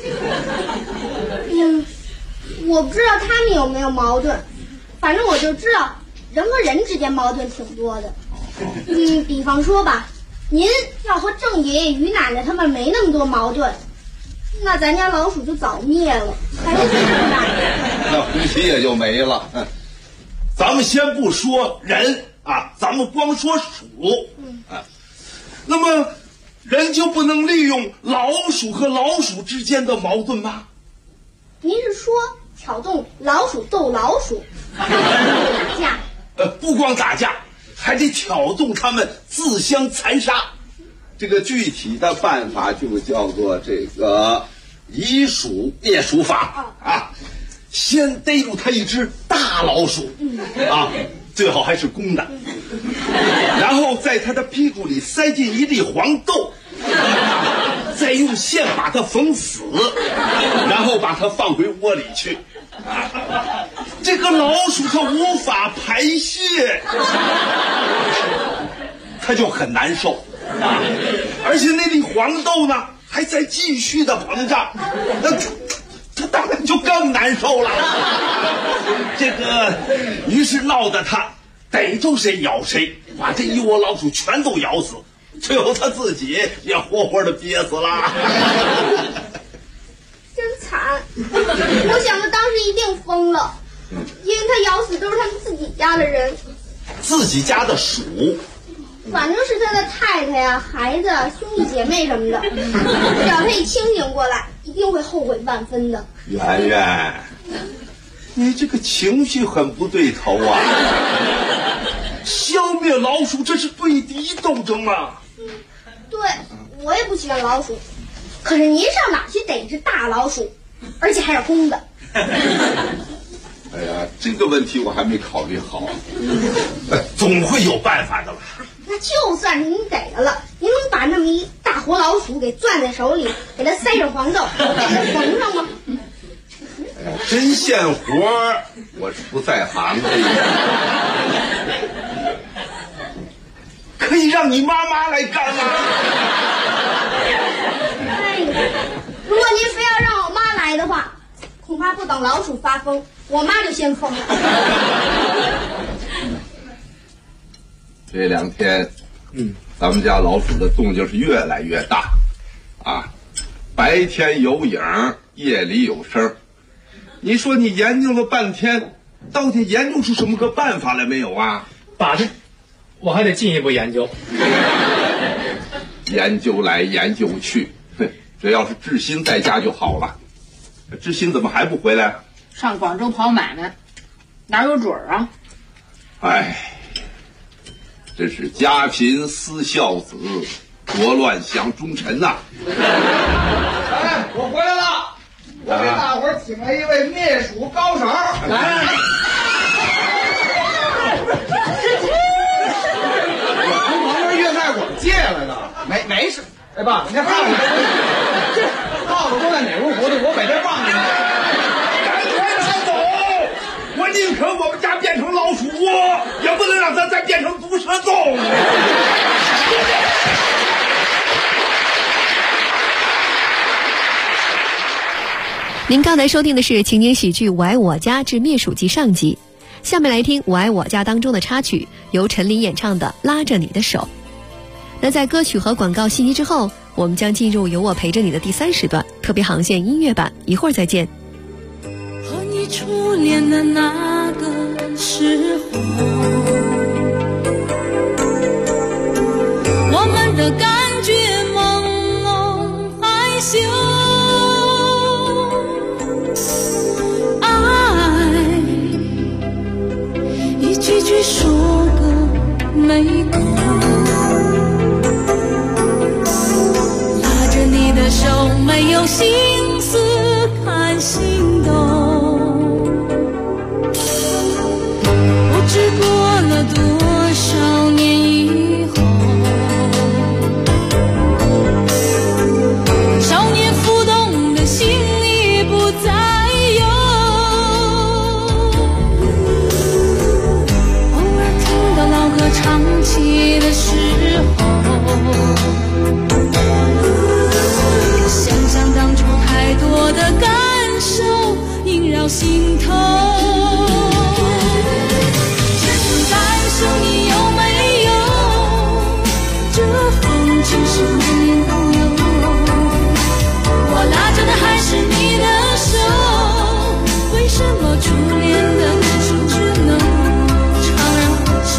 Speaker 16: 我不知道他们有没有矛盾，反正我就知道人和人之间矛盾挺多的。比方说吧，您要和郑爷爷、于奶奶他们没那么多矛盾，那咱家老鼠就早灭了，还是这么大？
Speaker 17: 那夫妻也就没了。咱们先不说人啊，咱们光说鼠那么人就不能利用老鼠和老鼠之间的矛盾吗？
Speaker 16: 您是说挑动老鼠斗老鼠，打架？
Speaker 17: 不光打架，还得挑动他们自相残杀。这个具体的办法就叫做这个以鼠灭鼠法啊。先逮住他一只大老鼠啊，最好还是公的，然后在他的屁股里塞进一粒黄豆，再用线把它缝死，然后把它放回窝里去。这个老鼠它无法排泄，它就很难受而且那粒黄豆呢还在继续的膨胀，他当然就更难受了。这个于是闹得他逮住谁咬谁，把这一窝老鼠全都咬死，最后他自己也活活的憋死了。
Speaker 16: 真惨！我想他当时一定疯了，因为他咬死都是他们自己家的人，
Speaker 17: 自己家的鼠，
Speaker 16: 反正是他的太太呀、孩子、兄弟姐妹什么的。只要他一清醒过来，一定会后悔万分的。
Speaker 17: 圆圆，你这个情绪很不对头啊！消灭老鼠，这是对敌斗争啊！
Speaker 16: 对，我也不喜欢老鼠。可是您上哪去逮一只大老鼠，而且还是公的？
Speaker 17: 哎呀，这个问题我还没考虑好。
Speaker 9: 总会有办法的吧？
Speaker 16: 那就算是您逮着了，您能把那么一大活老鼠给攥在手里，给它塞上黄豆，给它缝上吗？
Speaker 17: 哎呀，针线活我是不在行的。可以让你妈妈来干吗？
Speaker 16: 哎呀，如果您非要让我妈来的话，恐怕不等老鼠发疯，我妈就先疯了。
Speaker 17: 这2天，咱们家老鼠的动静是越来越大，啊，白天有影，夜里有声。你说你研究了半天，到底研究出什么个办法来没有啊？
Speaker 18: 把这，我还得进一步研究。
Speaker 17: 研究来研究去，只要是志新在家就好了。志新怎么还不回来？
Speaker 19: 上广州跑买卖，哪有准儿啊？
Speaker 17: 哎，真是家贫思孝子，国乱享忠臣呐！
Speaker 9: 哎，我回来了，我给大伙儿请来一位灭鼠高手。来，我从旁边粤菜馆借来的，没事。哎爸，你看耗子，耗子都在哪屋活的，我把这放进去。赶走！我宁可我们家变成老鼠窝，也不能让它再变成毒蛇洞。
Speaker 11: 您刚才收听的是情景喜剧《我爱我家之灭鼠记》上集，下面来听《我爱我家》当中的插曲，由陈琳演唱的《拉着你的手》。那在歌曲和广告信息之后，我们将进入有我陪着你的第3时段特别航线音乐版，一会儿再见。
Speaker 7: 和你初恋的那个时候，我们的感觉朦胧害羞，爱一句句说个没够，拉着你的手没有心思看心动，不知过了多少年以后，少年浮动的心里不再有，偶尔听到老歌唱起的时候，想想当初太多的感受萦绕心头，这种感受你有没有？这风景是年年都有，我拉着的还是你的手，为什么初恋的感受只能怅然回首？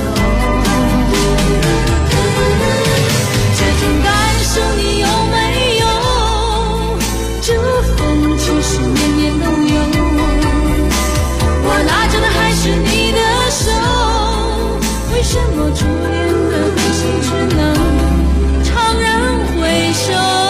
Speaker 7: 这种感受你有没有？这风景是年年都有，我拉着的还是你的手，为什么初恋的感受只能怅然回首？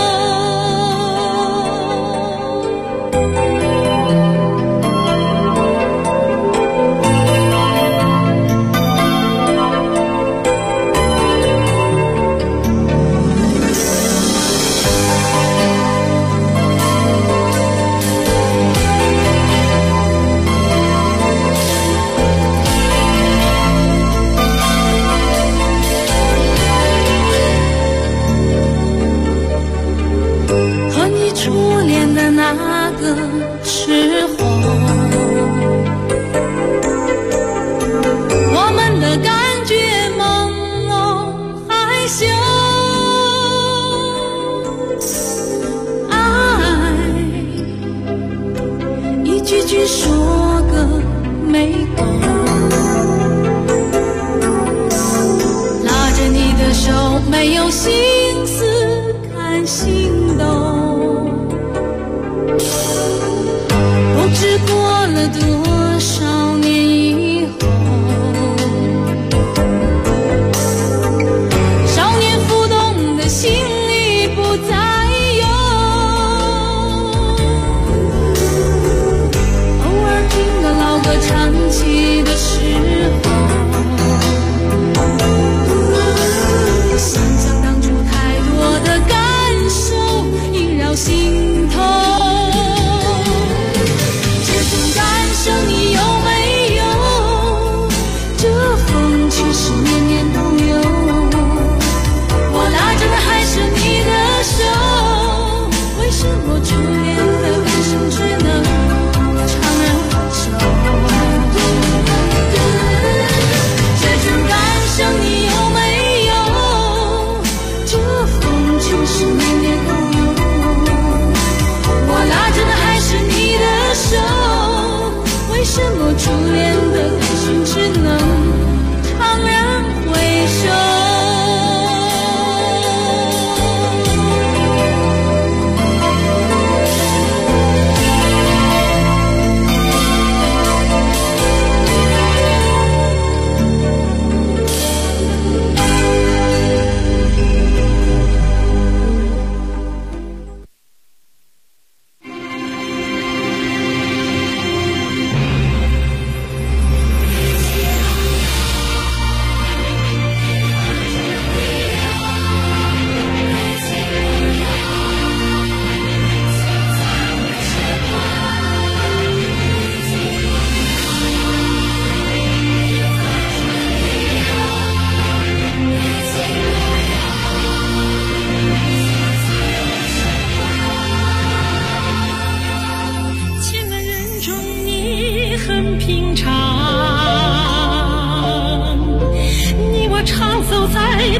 Speaker 7: 和你初恋的那个时候，我们的感觉朦胧害羞，爱一句句说个没够，拉着你的手没有心思看心动，不知过了多少年以后，少年浮动的心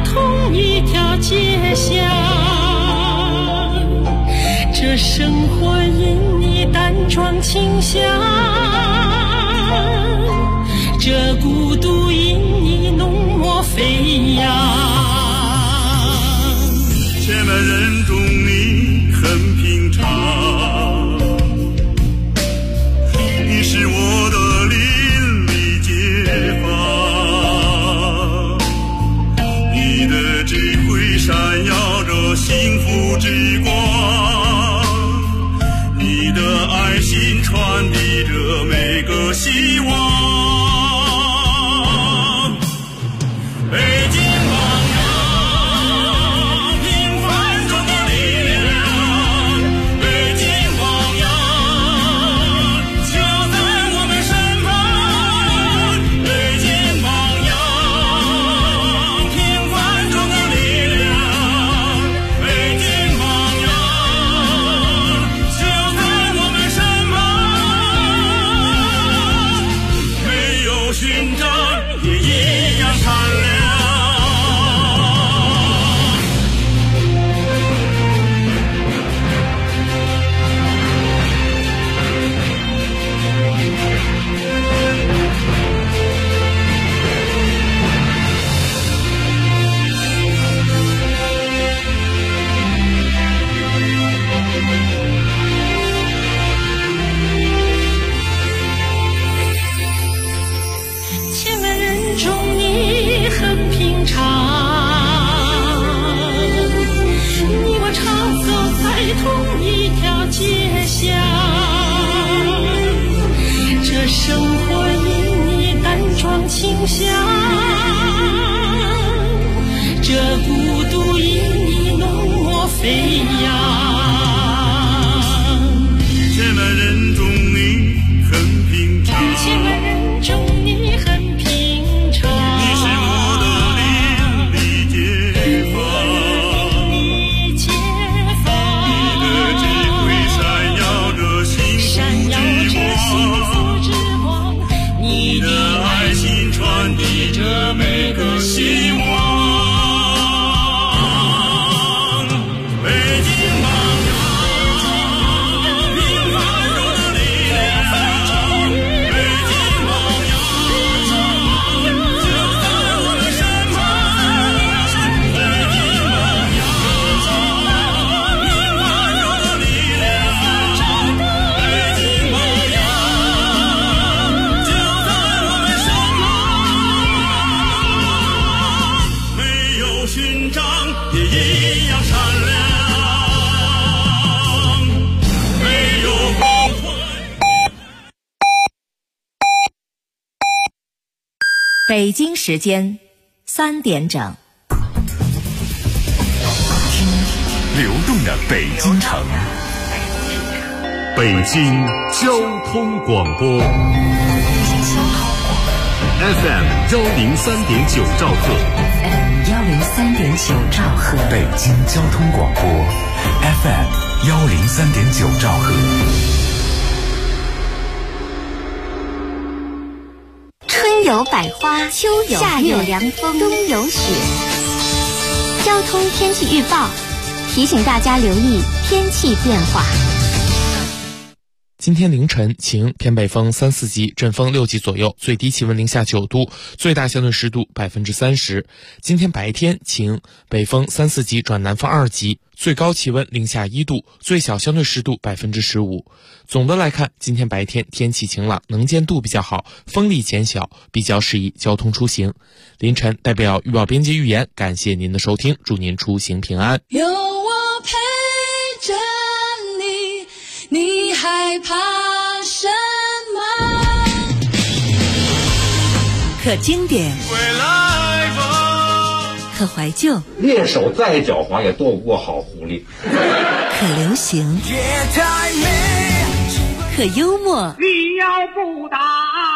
Speaker 7: 同一条街巷，这生活因你淡妆清香，这孤独因你浓墨飞扬。
Speaker 6: 千万人中你很平常，你是我的邻里街坊，你的智慧闪耀着幸福之光，你的爱心传递着每个希望。北京榜样，平凡中的力量，北京榜样，就在我们身旁。北京榜样，平凡中的力量，北京榜样，就在我们身旁。没有勋章也一样灿烂。
Speaker 7: 千万人中你很平常，你我常走在同一条街巷，这生活因你淡妆清香，这孤独因你浓墨飞扬。
Speaker 6: 千万人中你很平常，
Speaker 7: 千万人中你很平常，
Speaker 6: 你是我的邻里街坊，
Speaker 7: 你街坊，
Speaker 6: 你的智慧闪耀着幸福之光，
Speaker 7: 你
Speaker 6: 的爱心传递着每个希望。北京榜样，平凡中的力量，北京榜样，就在我们身旁。北京榜样，平凡中的力量，北京榜样，就在我们身旁。没有勋章也一样闪亮，没有光环。
Speaker 2: 北京时间3点整。
Speaker 3: 流动的北京城，北京交通广播 FM 103.9兆赫
Speaker 2: 103.9兆赫，
Speaker 3: 北京交通广播 FM 103.9兆赫。
Speaker 4: 春有百花，秋有夏有凉风，冬有雪。交通天气预报提醒大家留意天气变化。
Speaker 22: 今天凌晨晴，偏北风3、4级，阵风6级左右，最低气温零下9度，最大相对湿度30%。今天白天晴，北风3、4级转南风2级，最高气温零下1度，最小相对湿度15%。总的来看，今天白天天气晴朗，能见度比较好，风力减小，比较适宜交通出行。凌晨代表预报编辑预言，感谢您的收听，祝您出行平安。
Speaker 7: 有我陪着你，你害怕什么？
Speaker 2: 可经典，可怀旧，
Speaker 8: 猎手再狡猾也斗不过好狐狸。
Speaker 2: 可流行，可幽默。
Speaker 18: 你要不打，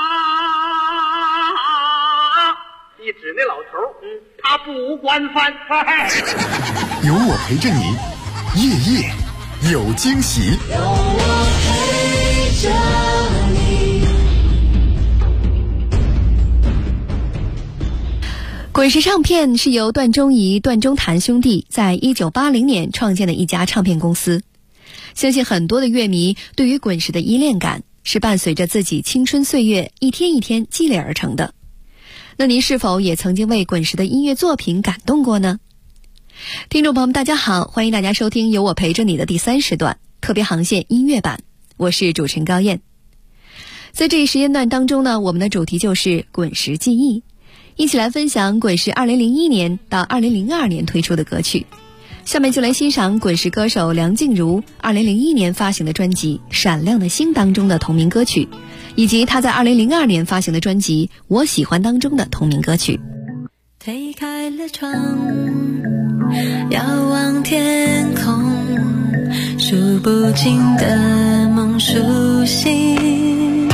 Speaker 18: 你指那老头，他不管饭菜。
Speaker 10: 有我陪着你，夜夜有惊喜。
Speaker 7: 有我陪着你。
Speaker 11: 滚石唱片是由段中仪、段中谭兄弟在1980年创建的一家唱片公司。相信很多的乐迷对于滚石的依恋感是伴随着自己青春岁月一天一天积累而成的。那您是否也曾经为滚石的音乐作品感动过呢？听众朋友们大家好，欢迎大家收听由我陪着你的第30段特别航线音乐版，我是主持人高燕。在这一时间段当中呢，我们的主题就是滚石记忆，一起来分享滚石2001年到2002年推出的歌曲。下面就来欣赏滚石歌手梁静茹2001年发行的专辑《闪亮的星》当中的同名歌曲，以及她在2002年发行的专辑《我喜欢》当中的同名歌曲。
Speaker 7: 推开了窗，遥望天空，数不尽的梦苏醒，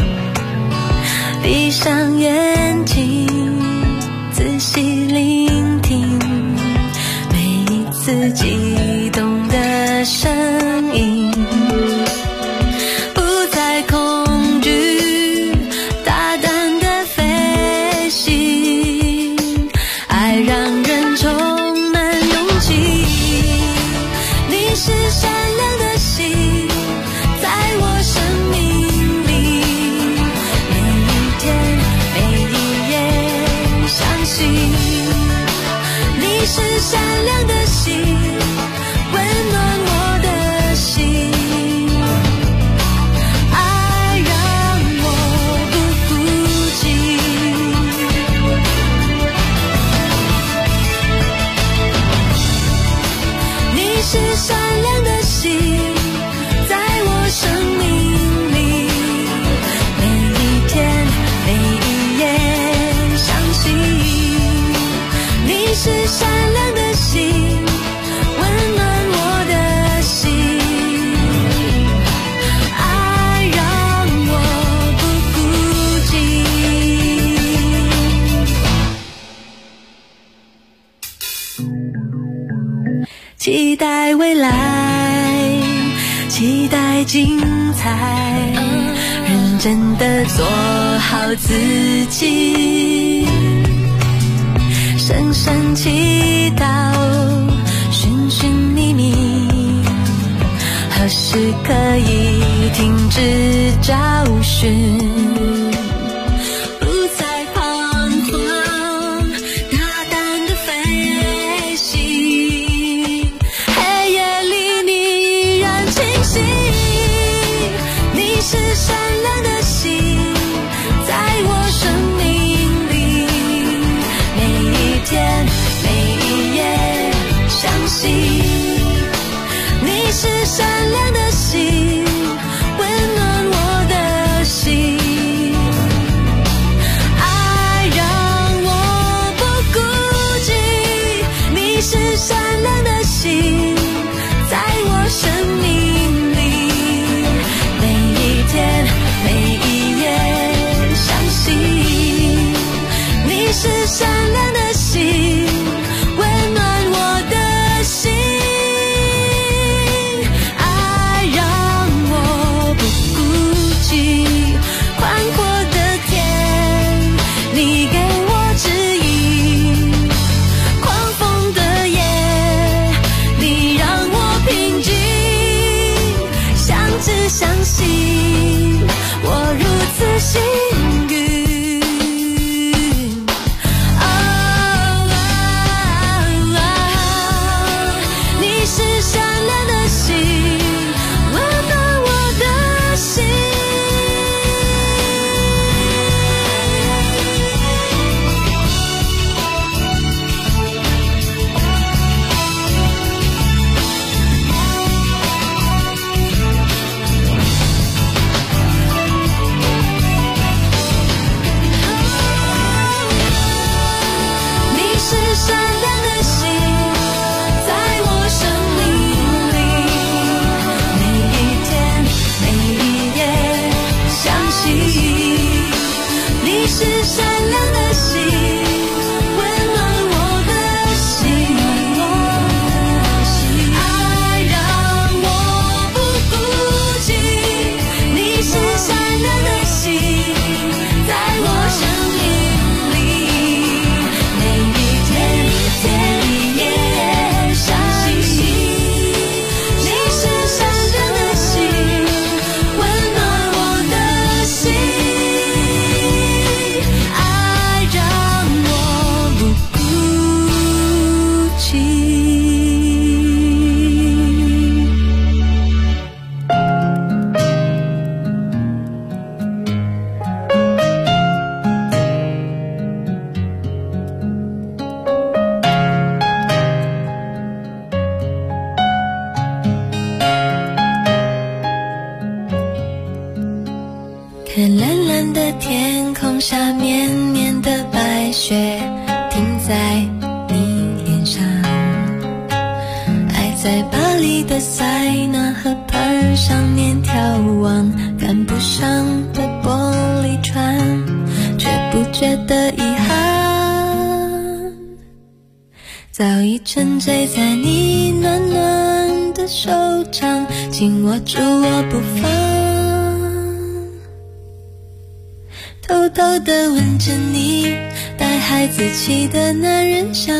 Speaker 7: 闭上眼睛仔细聆听每一次激动的声音，不再恐惧，大胆的飞行，爱让人充满勇气。你是闪亮的星，在我生命里，每一天每一夜相信。你是闪亮的星，温暖我的心，爱让我不孤寂。你是闪亮的星，在我生命里，每一天每一夜相信。你是闪亮的星，温暖我的心，爱让我不孤寂。期待未来，期待精彩，认真的做好自己，深深祈祷，寻寻觅觅，何时可以停止找寻，不再彷徨，大胆的飞行，黑夜里你依然清晰。你是闪亮的星，在我生命里，每一天每一夜相信。你是闪亮的星，温暖我的心，爱让我不孤寂。你是闪亮的星，在我生命里，每一天每一夜相信。你是闪亮的星，温暖我的心，爱让我不孤寂。宽阔的天，你给我指引，狂风的夜，你让我平静。相知相信，我如此幸运。 在巴黎的塞纳河畔上面眺望，赶不上的玻璃船，却不觉得遗憾，早已沉醉在你暖暖的手掌，紧握住我不放，偷偷地吻着你带孩子气的男人香。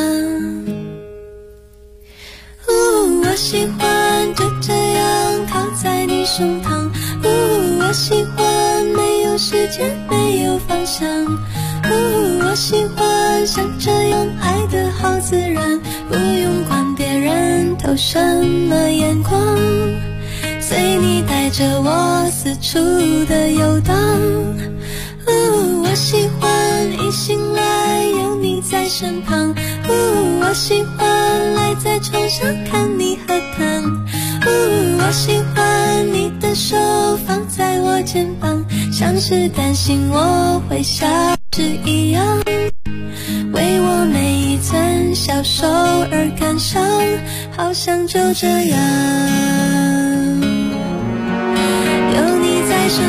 Speaker 7: 我喜欢就这样靠在你胸膛，我喜欢没有时间没有方向，我喜欢像这样爱得好自然，不用管别人投什么眼光，随你带着我四处的游荡。我喜欢一醒来有你在身旁，我喜欢赖在床上看你喝汤，我喜欢你的手放在我肩膀，像是担心我会消失一样，为我每一寸消瘦而感伤，好像就这样有你在身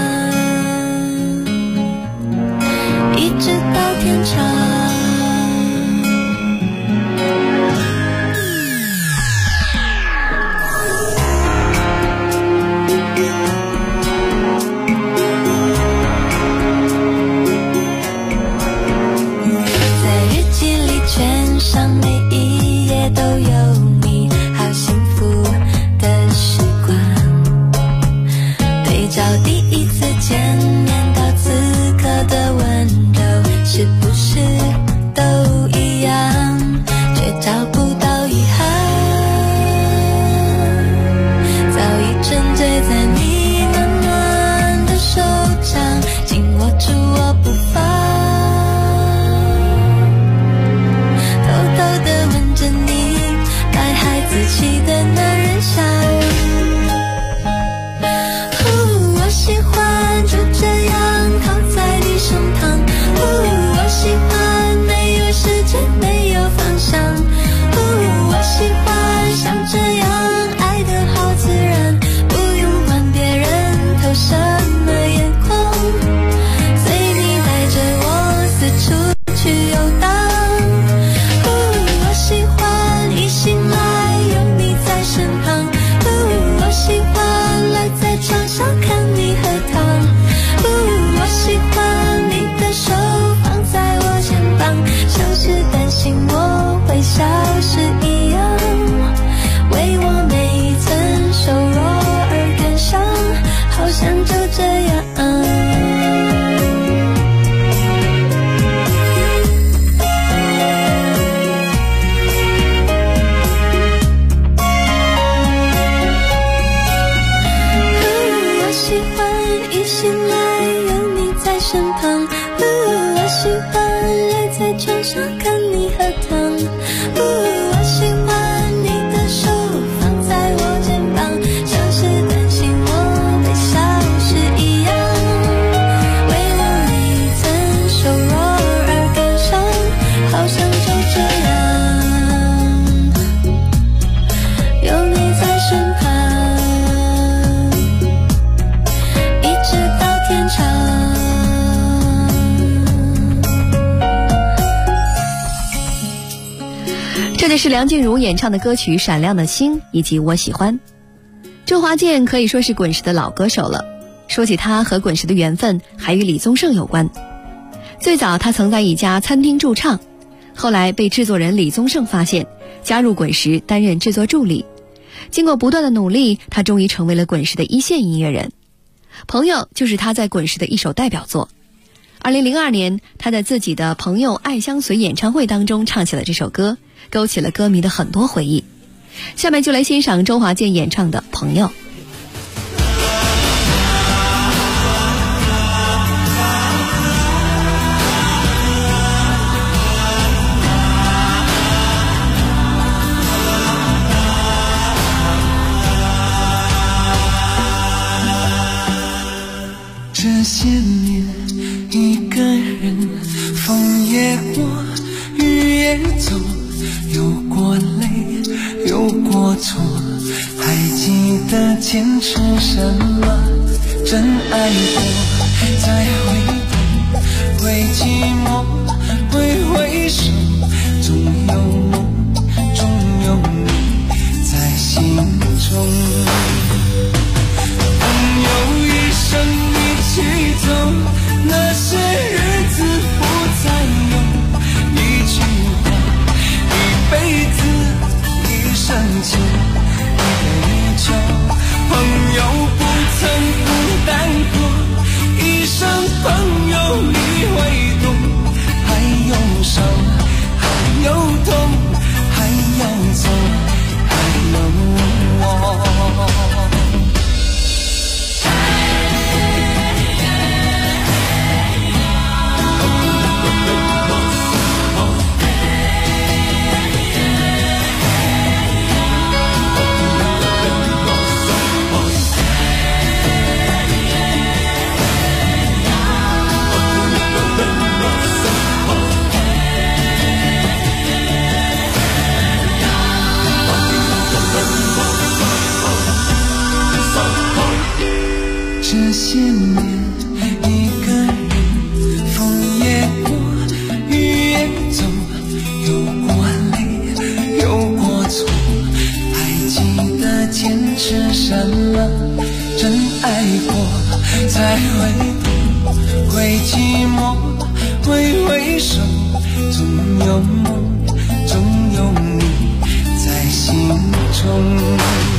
Speaker 7: 旁，一直到天长。上每一页都有你，好幸福的时光，对照第一次见面到此刻的温柔，是不是都一样，却找不到遗憾，早已沉醉在你暖暖的手掌，紧握住我不放，自己的男人香。我喜欢就这样靠在你胸膛，我喜欢没有时间没有方向，我喜欢像这样爱得好自然，不用管别人投什么眼光，随你带着我四处去游荡。我喜欢一醒来在身旁，我喜欢赖在床上看你喝汤，我喜欢你的手放在我肩膀，像是担心我会消失一样，为我每一寸瘦弱而感伤，好像就这样身旁，我喜欢赖在床上看你喝汤，我喜欢你的手放在我肩膀，像是担心我会消失一样，为我每一寸瘦弱而感伤，好像就这样有你在身旁，一直到天长。
Speaker 11: 这就是梁静茹演唱的歌曲《闪亮的星》以及《我喜欢》。周华健可以说是滚石的老歌手了，说起他和滚石的缘分还与李宗盛有关。最早他曾在一家餐厅驻唱，后来被制作人李宗盛发现，加入滚石担任制作助理。经过不断的努力，他终于成为了滚石的一线音乐人。朋友就是他在滚石的一首代表作。2002年，他在自己的朋友爱相随演唱会当中唱起了这首歌，勾起了歌迷的很多回忆。下面就来欣赏周华健演唱的《朋友》。
Speaker 1: 这些年一个人，风也过，雨也走，有过泪，有过过错，还记得坚持什么？真爱过，再回头，会寂寞，会回首，总有梦，总有你在心中。朋友一生一起走，那些日子不再有，一句话，一辈子，一生情，一杯酒。朋友不曾孤单过，一生朋友你会懂。还有伤，还有痛，还要走，还有我。这些年一个人，风也过，雨也走，有过泪，有过错，还记得坚持什么？真爱过，再回头，会寂寞，会回首，总有梦，总有你在心中。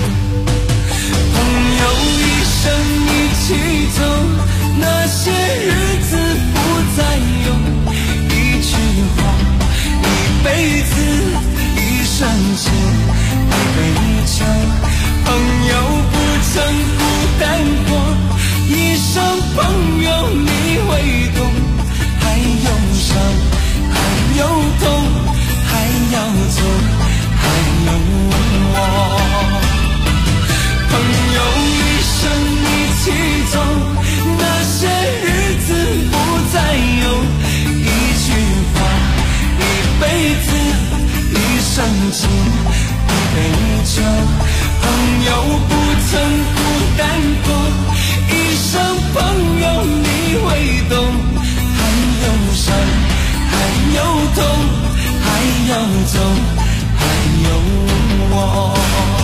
Speaker 1: 朋友一生一起走，那些日子不再有，一句话，一辈子，一生情，一杯酒。朋友不曾孤单过，一生朋友你会懂。还有伤，还有痛，还要走，还有我。朋友一生一起走，那些日子不再有，一句话，一辈子，一生情，一杯酒。朋友不曾孤单过，一生朋友你会懂。还有伤，还有痛，还要走，还有我。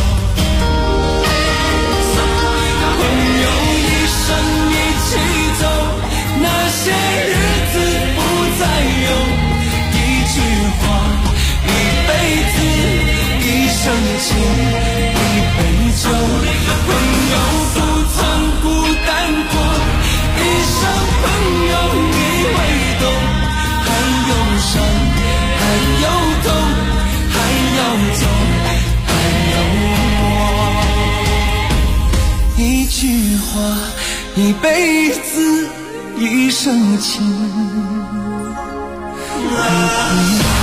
Speaker 1: 朋友一生一起走，那些日子不再有，一句话，一辈子，一生情，一杯酒。朋友不曾孤单过，一生朋友你会懂。还有伤，还有痛，还要走，还有我。一句话，一辈子，一生情，一杯酒。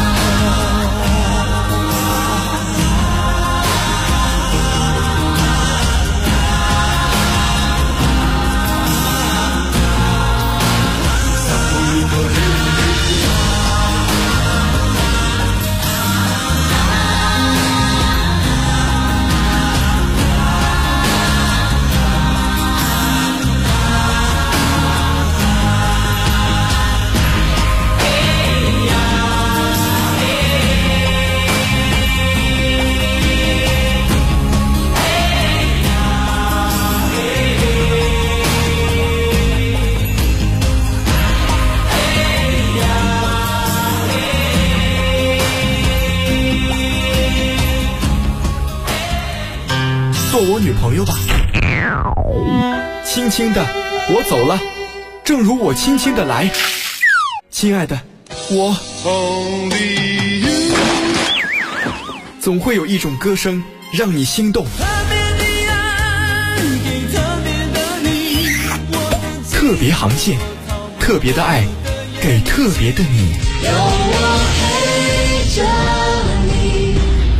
Speaker 10: 做我女朋友吧，轻轻的我走了，正如我轻轻的来。亲爱的，我总会有一种歌声让你心动。特别航线，特别的爱，给特别的你。
Speaker 7: 有我陪着你。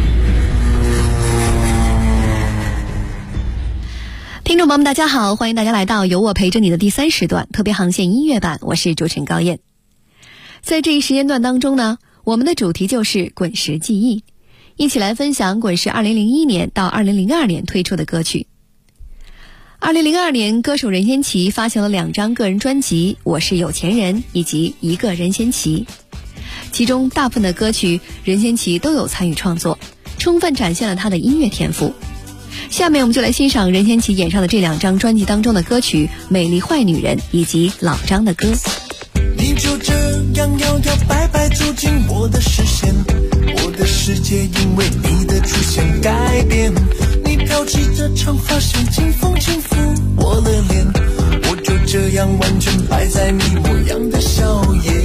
Speaker 11: 听众朋友们大家好，欢迎大家来到有我陪着你的第3时段特别航线音乐版，我是主持人高燕。在这一时间段当中呢，我们的主题就是滚石记忆， 一起来分享滚石2001年到2002年推出的歌曲。2002年，歌手任贤齐发行了2张个人专辑《我是有钱人》以及《一个任贤齐》，其中大部分的歌曲任贤齐都有参与创作，充分展现了他的音乐天赋。下面我们就来欣赏任贤齐演唱的这2张专辑当中的歌曲《美丽坏女人》以及老张的歌。
Speaker 1: 你就这样摇摇摆摆走进我的视线，我的世界因为你的出现改变。你飘起的长发像清风轻拂我的脸，我就这样完全摆在你模样的笑颜。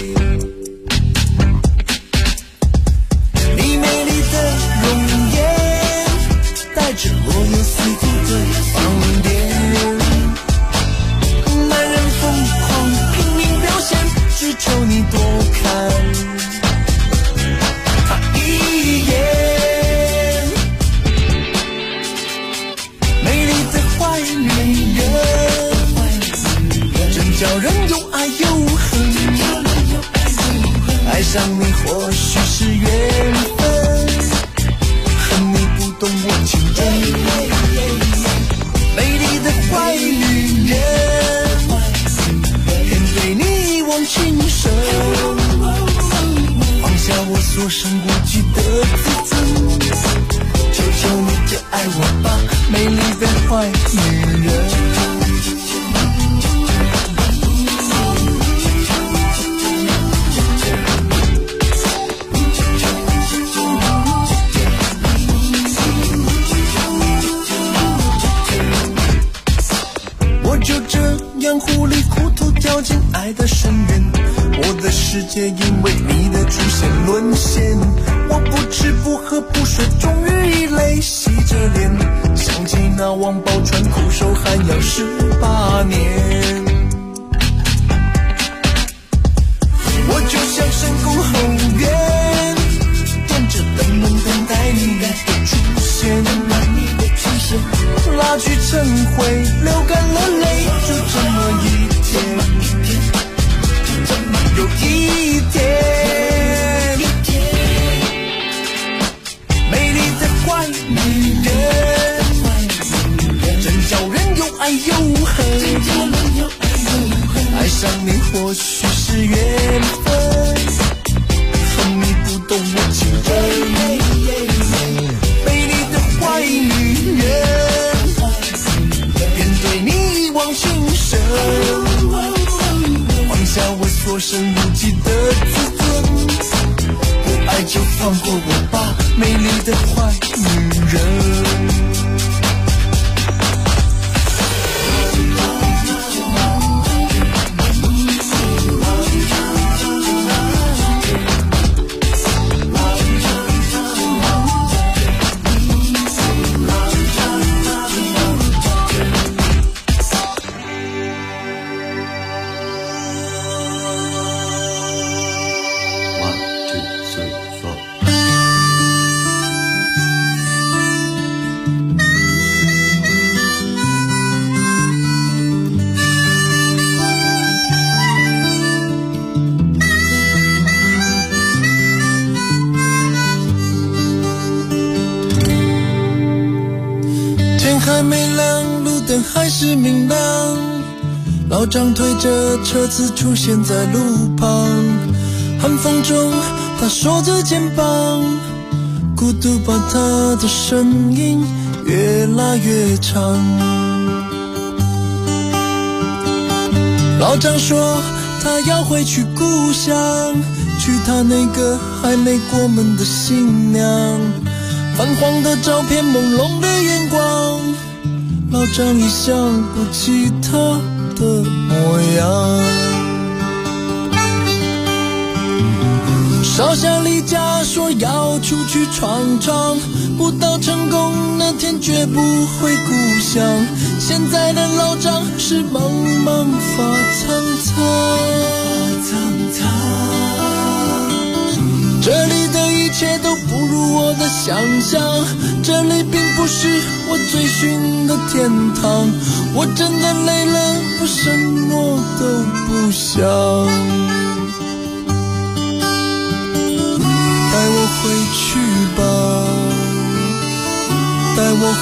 Speaker 1: 你美丽的容颜带着若有似无的放电，男人疯狂拼命表现，只求你多看他一眼。美丽的坏女人，真叫人又爱又恨。爱上你或许是缘分，恨你不懂我情真。美丽的坏女人，偏对你一往情深，放下我所剩无几的自尊，求求你就爱我吧，美丽的坏女人。糊里糊涂掉进爱的深渊，我的世界因为你的出现沦陷。我不吃不喝不睡，终于以泪洗着脸，想起那王宝钏苦守寒窑18年。我就像深宫后院，点着灯笼等待你的出现，拉去尘灰，流干了泪，就这么一天又一天。美丽的坏女人，真叫人又爱又恨。爱上你或许是缘分，恨你不懂我情真。美丽的坏女人，偏对你一往情深，放下我所剩无几的自尊，不爱就放过我吧，美丽的坏女人。还没亮，路灯还是明亮，老张推着车子出现在路旁，寒风中他缩着肩膀，孤独把他的声音越拉越长。老张说他要回去故乡，娶他那个还没过门的新娘，泛黄的照片，朦胧的眼光，老张已想不起他的模样。少侠离家说要出去闯闯，不到成功那天绝不回故乡。现在的老张是茫茫发苍苍，这里的一切都不如我的想象，这里并不是我追寻的天堂，我真的累了，我什么都不想。带我回去吧。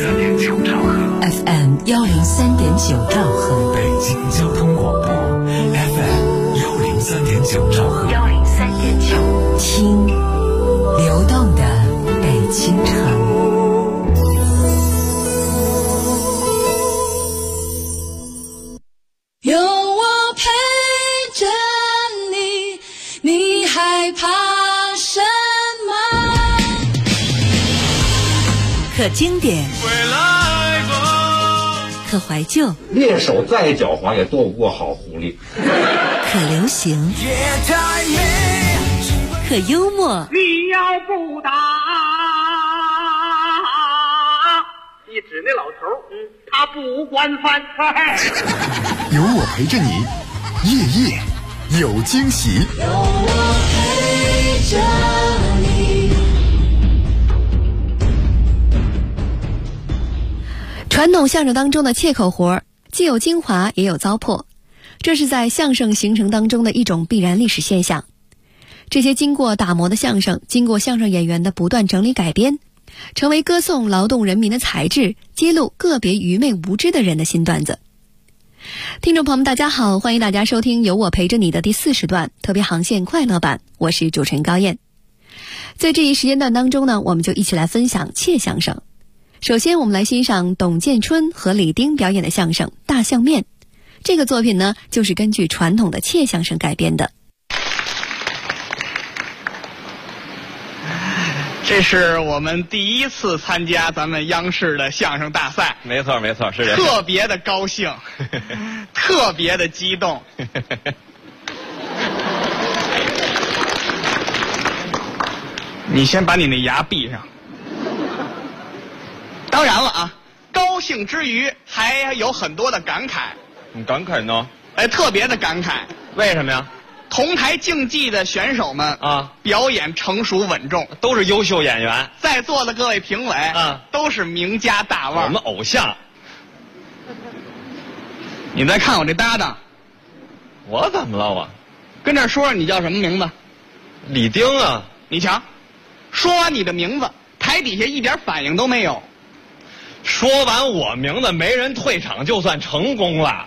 Speaker 3: 103.9兆赫
Speaker 2: FM 103.9兆赫，
Speaker 3: 北京交通广播 FM 103.9兆赫
Speaker 2: 103.9，听流动的北京城。
Speaker 7: 有我陪着你，你害怕什么？
Speaker 2: 可经典，可怀旧，
Speaker 8: 猎手再狡猾也斗不过好狐狸。
Speaker 2: 可流行，可幽默。
Speaker 18: 你要不打，你指那老头，他不管饭菜。
Speaker 10: 有我陪着你，夜夜有惊喜。
Speaker 7: 有我陪着你。
Speaker 11: 传统相声当中的切口活，既有精华也有糟粕，这是在相声形成当中的一种必然历史现象。这些经过打磨的相声，经过相声演员的不断整理改编，成为歌颂劳动人民的才智，揭露个别愚昧无知的人的新段子。听众朋友们大家好，欢迎大家收听有我陪着你的第40段特别航线快乐版，我是主持人高燕。在这一时间段当中呢，我们就一起来分享切相声。首先我们来欣赏董建春和李丁表演的相声《大相面》，这个作品呢就是根据传统的切相声改编的。
Speaker 18: 这是我们第一次参加咱们央视的相声大赛，
Speaker 13: 没错没错，是这样，
Speaker 18: 特别的高兴，特别的激动。你先把你那牙闭上。当然了啊，高兴之余还有很多的感慨。
Speaker 13: 你感慨呢？
Speaker 18: 特别的感慨。
Speaker 13: 为什么呀？
Speaker 18: 同台竞技的选手们
Speaker 13: 啊，
Speaker 18: 表演成熟稳重，
Speaker 13: 都是优秀演员。
Speaker 18: 在座的各位评委啊，都是名家大腕，
Speaker 13: 我们偶像。
Speaker 18: 你再看我这搭档，
Speaker 13: 我怎么了我？
Speaker 18: 跟这儿说说你叫什么名字？
Speaker 13: 李丁啊。
Speaker 18: 你瞧，说完你的名字，台底下一点反应都没有。
Speaker 13: 说完我名字，没人退场就算成功了。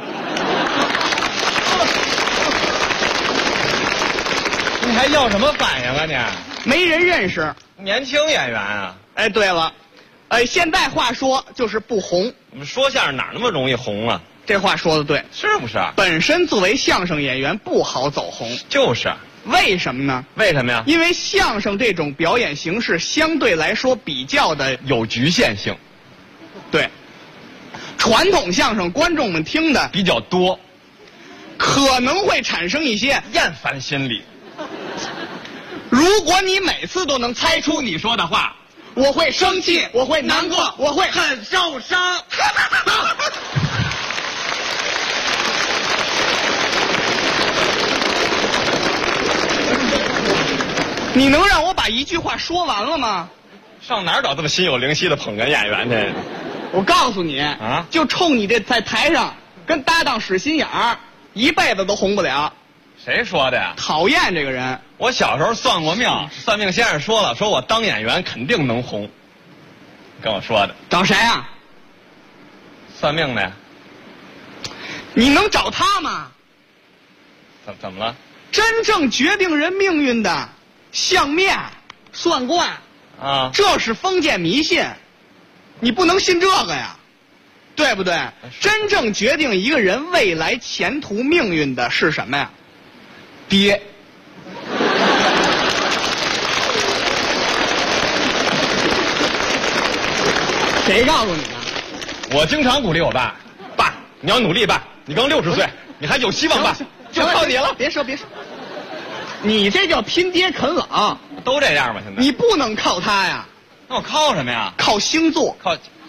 Speaker 13: 你还要什么反应啊你？
Speaker 18: 没人认识，
Speaker 13: 年轻演员啊。
Speaker 18: 对了，现在话说就是不红。
Speaker 13: 我们说相声哪那么容易红啊？
Speaker 18: 这话说的对，
Speaker 13: 是不是？
Speaker 18: 本身作为相声演员不好走红。
Speaker 13: 就是。
Speaker 18: 为什么呢？
Speaker 13: 为什么呀？
Speaker 18: 因为相声这种表演形式相对来说比较的
Speaker 13: 有局限性。
Speaker 18: 对，传统相声观众们听的
Speaker 13: 比较多，
Speaker 18: 可能会产生一些
Speaker 13: 厌烦心理。
Speaker 18: 如果你每次都能猜出你说的话，我会生气，我会难过，我会很受伤。你能让我把一句话说完了吗？
Speaker 13: 上哪儿找这么心有灵犀的捧哏演员去？
Speaker 18: 我告诉你
Speaker 13: 啊，
Speaker 18: 就冲你这在台上跟搭档使心眼儿，一辈子都红不了。
Speaker 13: 谁说的呀？
Speaker 18: 讨厌这个人。
Speaker 13: 我小时候算过命，算命先生说了，说我当演员肯定能红，跟我说的。
Speaker 18: 找谁啊？
Speaker 13: 算命的呀。
Speaker 18: 你能找他吗？
Speaker 13: 怎么了？
Speaker 18: 真正决定人命运的相面、算卦
Speaker 13: 啊，
Speaker 18: 这是封建迷信，你不能信这个呀，对不对？真正决定一个人未来前途命运的是什么呀？爹。谁告诉你的？
Speaker 13: 我经常鼓励我爸，爸，你要努力，爸，你刚60岁，你还有希望，爸，就靠你了。
Speaker 18: 别说，你这叫拼爹啃老，
Speaker 13: 都这样吧？现在
Speaker 18: 你不能靠他呀。
Speaker 13: 那我靠什么呀？
Speaker 18: 靠星座。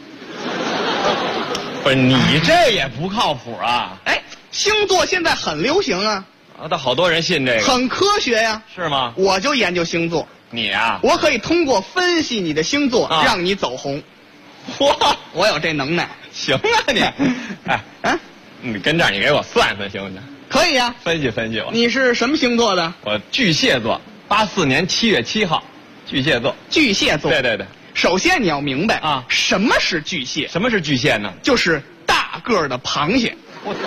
Speaker 13: 不是你这也不靠谱啊！
Speaker 18: 星座现在很流行啊。
Speaker 13: 但好多人信这个。
Speaker 18: 很科学呀。
Speaker 13: 是吗？
Speaker 18: 我就研究星座。
Speaker 13: 你啊？
Speaker 18: 我可以通过分析你的星座，让你走红。我有这能耐。
Speaker 13: 行啊你。你跟这儿，你给我算算行不行？
Speaker 18: 可以呀。
Speaker 13: 分析分析我。
Speaker 18: 你是什么星座的？
Speaker 13: 我巨蟹座，84年7月7号，巨蟹座。
Speaker 18: 巨蟹座。
Speaker 13: 对。
Speaker 9: 首先你要明白
Speaker 13: 啊，
Speaker 9: 什么是巨蟹？
Speaker 13: 什么是巨蟹呢？
Speaker 9: 就是大个儿的螃蟹。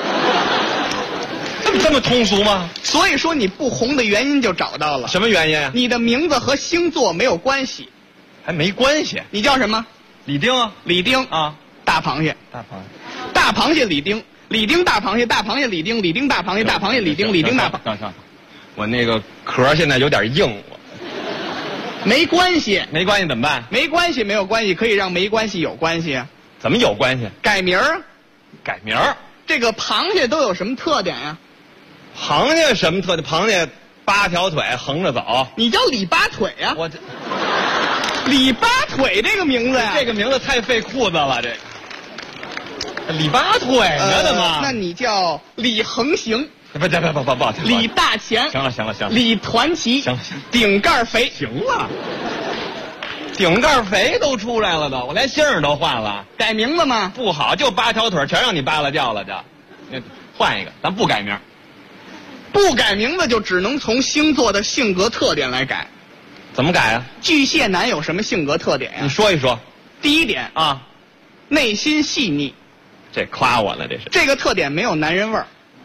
Speaker 13: 这么通俗吗？
Speaker 9: 所以说你不红的原因就找到了。
Speaker 13: 什么原因啊？
Speaker 9: 你的名字和星座没有关系。
Speaker 13: 还没关系？
Speaker 9: 你叫什么？
Speaker 13: 李丁啊。
Speaker 9: 李丁
Speaker 13: 啊，
Speaker 9: 大螃蟹。
Speaker 13: 大螃蟹。
Speaker 9: 大螃蟹李丁，李丁大螃蟹，大螃蟹李丁，李丁大螃蟹，大螃蟹李丁，李丁大螃蟹。
Speaker 13: 上，我那个壳现在有点硬，
Speaker 9: 没关系，
Speaker 13: 没关系怎么办？
Speaker 9: 没关系，没有关系，可以让没关系有关系啊。
Speaker 13: 怎么有关系？
Speaker 9: 改名儿，
Speaker 13: 改名儿。
Speaker 9: 这个螃蟹都有什么特点呀？
Speaker 13: 螃蟹什么特点？螃蟹8条腿横着走。
Speaker 9: 你叫李八腿呀？
Speaker 13: 我这
Speaker 9: 李八腿这个名字呀，
Speaker 13: 这个名字太费裤子了，这个。李八腿呢的吗？
Speaker 9: 那你叫李横行。
Speaker 13: 不，
Speaker 9: 李大钱。
Speaker 13: 行了，
Speaker 9: 李团旗。
Speaker 13: 行，
Speaker 9: 顶盖肥。
Speaker 13: 行了，顶盖肥都出来了都，我连姓儿都换了。
Speaker 9: 改名字吗？
Speaker 13: 不好，就8条腿全让你扒拉掉了，这换一个，咱不改名。
Speaker 9: 不改名字就只能从星座的性格特点来改。
Speaker 13: 怎么改啊？
Speaker 9: 巨蟹男有什么性格特点呀？
Speaker 13: 你说一说。
Speaker 9: 第一点
Speaker 13: 啊，
Speaker 9: 内心细腻。
Speaker 13: 这夸我了，这是。
Speaker 9: 这个特点没有男人味儿。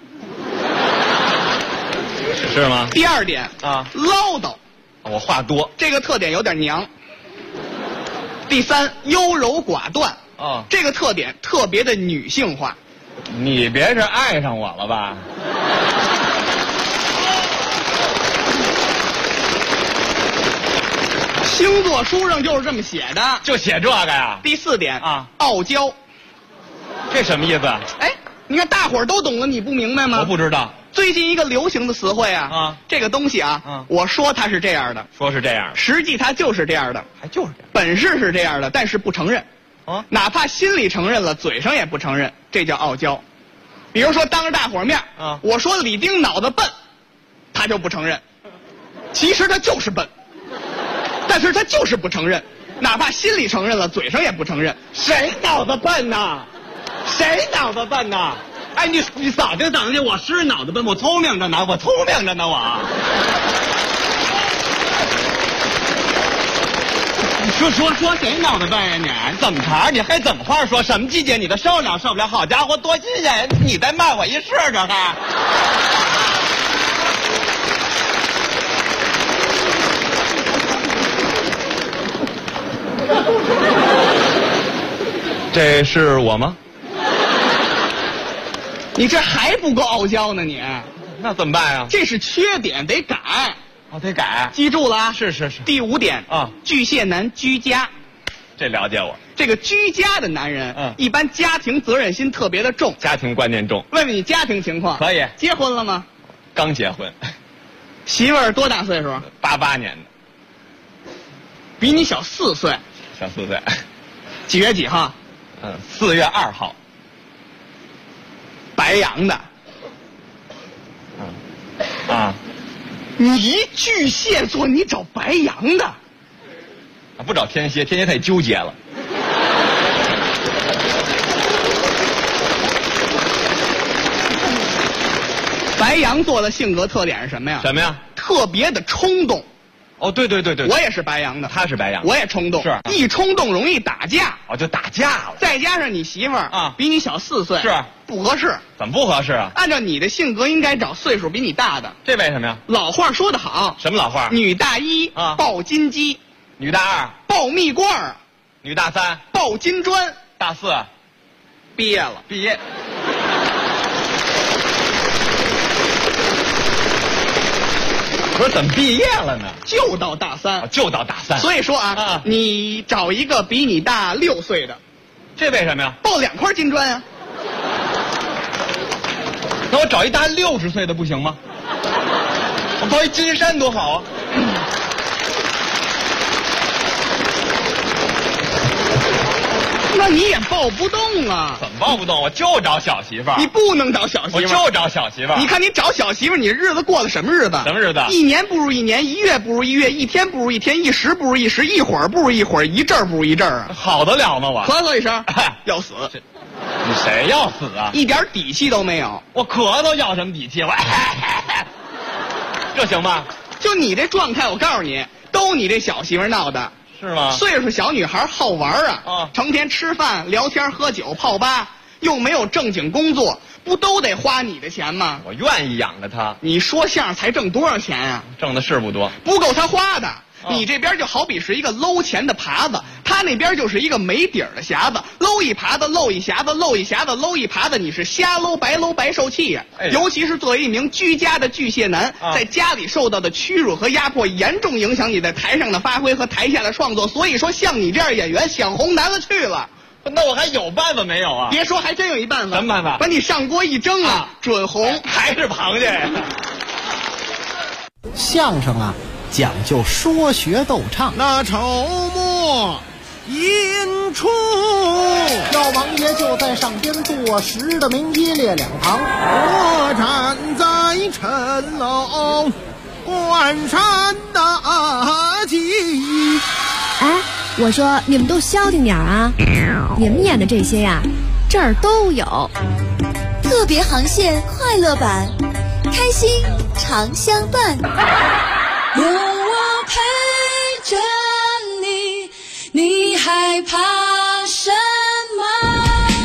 Speaker 13: 是吗？
Speaker 9: 第二点
Speaker 13: 啊，
Speaker 9: 唠叨。
Speaker 13: 我话多。
Speaker 9: 这个特点有点娘。第三，优柔寡断。
Speaker 13: 哦，
Speaker 9: 这个特点特别的女性化。
Speaker 13: 你别是爱上我了吧？
Speaker 9: 星座书上就是这么写的，
Speaker 13: 就写这个呀。
Speaker 9: 第四点
Speaker 13: 啊，
Speaker 9: 傲娇。
Speaker 13: 这什么意思？
Speaker 9: 哎，你看大伙儿都懂了，你不明白吗？
Speaker 13: 我不知道。
Speaker 9: 最近一个流行的词汇啊，这个东西啊，我说它是这样的，
Speaker 13: 说是这样，
Speaker 9: 实际它就是这样的，
Speaker 13: 还就是这样，
Speaker 9: 本事是这样的，但是不承认。
Speaker 13: 啊，
Speaker 9: 哪怕心里承认了，嘴上也不承认，这叫傲娇。比如说当着大伙面
Speaker 13: 啊，
Speaker 9: 我说李丁脑子笨，他就不承认，其实他就是笨，但是他就是不承认，哪怕心里承认了，嘴上也不承认。
Speaker 13: 谁脑子笨呐？谁脑子笨呐？哎，你早就等着，我是脑子笨，我聪明着呢，我。说谁脑子笨呀你？怎么茬？你还怎么话说？什么季节你都受不了？好家伙，多新鲜！你再骂我一试试还？这是我吗？
Speaker 9: 你这还不够傲娇呢你？
Speaker 13: 那怎么办呀？
Speaker 9: 这是缺点，得改。
Speaker 13: 哦，得改。
Speaker 9: 记住了啊！
Speaker 13: 是。
Speaker 9: 第5点
Speaker 13: 啊，
Speaker 9: 巨蟹男居家。
Speaker 13: 这了解我。
Speaker 9: 这个居家的男人，一般家庭责任心特别的重，
Speaker 13: 家庭观念重。
Speaker 9: 问问你家庭情况。
Speaker 13: 可以。
Speaker 9: 结婚了吗？
Speaker 13: 刚结婚。
Speaker 9: 媳妇儿多大岁数
Speaker 13: ？88年的。
Speaker 9: 比你小4岁。
Speaker 13: 小4岁。
Speaker 9: 几月几号
Speaker 13: ？4月2号。
Speaker 9: 白羊的。你巨蟹座，你找白羊的。
Speaker 13: 不找天蝎，天蝎太纠结了。
Speaker 9: 白羊座的性格特点是什么呀？
Speaker 13: 什么呀？
Speaker 9: 特别的冲动。
Speaker 13: 哦，对，
Speaker 9: 我也是白羊的。
Speaker 13: 他是白羊，
Speaker 9: 我也冲动，
Speaker 13: 是
Speaker 9: 一冲动容易打架。
Speaker 13: 哦，就打架了。
Speaker 9: 再加上你媳妇儿啊，比你小4岁，
Speaker 13: 是
Speaker 9: 不合适。
Speaker 13: 怎么不合适啊？
Speaker 9: 按照你的性格，应该找岁数比你大的。
Speaker 13: 这为什么呀？
Speaker 9: 老话说得好。
Speaker 13: 什么老话？
Speaker 9: 女大1
Speaker 13: 啊，
Speaker 9: 抱金鸡；
Speaker 13: 女大2
Speaker 9: 抱蜜罐；
Speaker 13: 女大3
Speaker 9: 抱金砖；
Speaker 13: 大4
Speaker 9: 毕业了。
Speaker 13: 可是怎么毕业了呢？
Speaker 9: 就到大3，
Speaker 13: 就到大3。
Speaker 9: 所以说啊，你找一个比你大6岁的，
Speaker 13: 这为什么呀？
Speaker 9: 抱2块金砖啊。
Speaker 13: 那我找一大60岁的不行吗？我抱一金山多好啊！
Speaker 9: 那你也抱不动啊？
Speaker 13: 怎么抱不动？我就找小媳妇儿。
Speaker 9: 你不能找小媳妇儿，
Speaker 13: 我就找小媳妇儿。
Speaker 9: 你看你找小媳妇儿，你日子过的什么日子？
Speaker 13: 什么日子
Speaker 9: ？1年不如1年，1月不如1月，1天不如1天，1时不如1时，一会儿不如一会儿，一阵儿不如一阵儿啊！
Speaker 13: 好得了吗？我
Speaker 9: 咳嗽一声，要死。
Speaker 13: 你谁要死啊？
Speaker 9: 一点底气都没有。
Speaker 13: 我咳嗽要什么底气？我这行吗？
Speaker 9: 就你这状态，我告诉你，都你这小媳妇闹的。
Speaker 13: 是吗？
Speaker 14: 岁数小女孩好玩啊，成天吃饭、聊天、喝酒、泡吧，又没有正经工作，不都得花你的钱吗？
Speaker 13: 我愿意养着她。
Speaker 14: 你说相声才挣多少钱呀？
Speaker 13: 挣的是不多，
Speaker 14: 不够她花的。你这边就好比是一个搂钱的耙子，他那边就是一个没底儿的匣子，搂一耙子漏一匣子，漏一匣子搂一耙子，你是瞎搂白受气呀！尤其是作为一名居家的巨蟹男，在家里受到的屈辱和压迫，严重影响你在台上的发挥和台下的创作。所以说，像你这样演员想红难了去了。
Speaker 13: 那我还有办法没有啊？
Speaker 14: 别说，还真有一办法。
Speaker 13: 什么办法？
Speaker 14: 把你上锅一蒸啊，准红。
Speaker 13: 还是螃蟹。
Speaker 15: 相声啊，讲究说学逗唱。
Speaker 23: 那筹末引出，
Speaker 15: 老王爷就在上边坐实的名一列两旁，
Speaker 23: 我站在城楼观山大吉。
Speaker 11: 哎，我说你们都消停点啊！你们演的这些呀，这儿都有。
Speaker 2: 特别航线快乐版，开心常相伴。
Speaker 7: 有我陪着你，你害怕什么？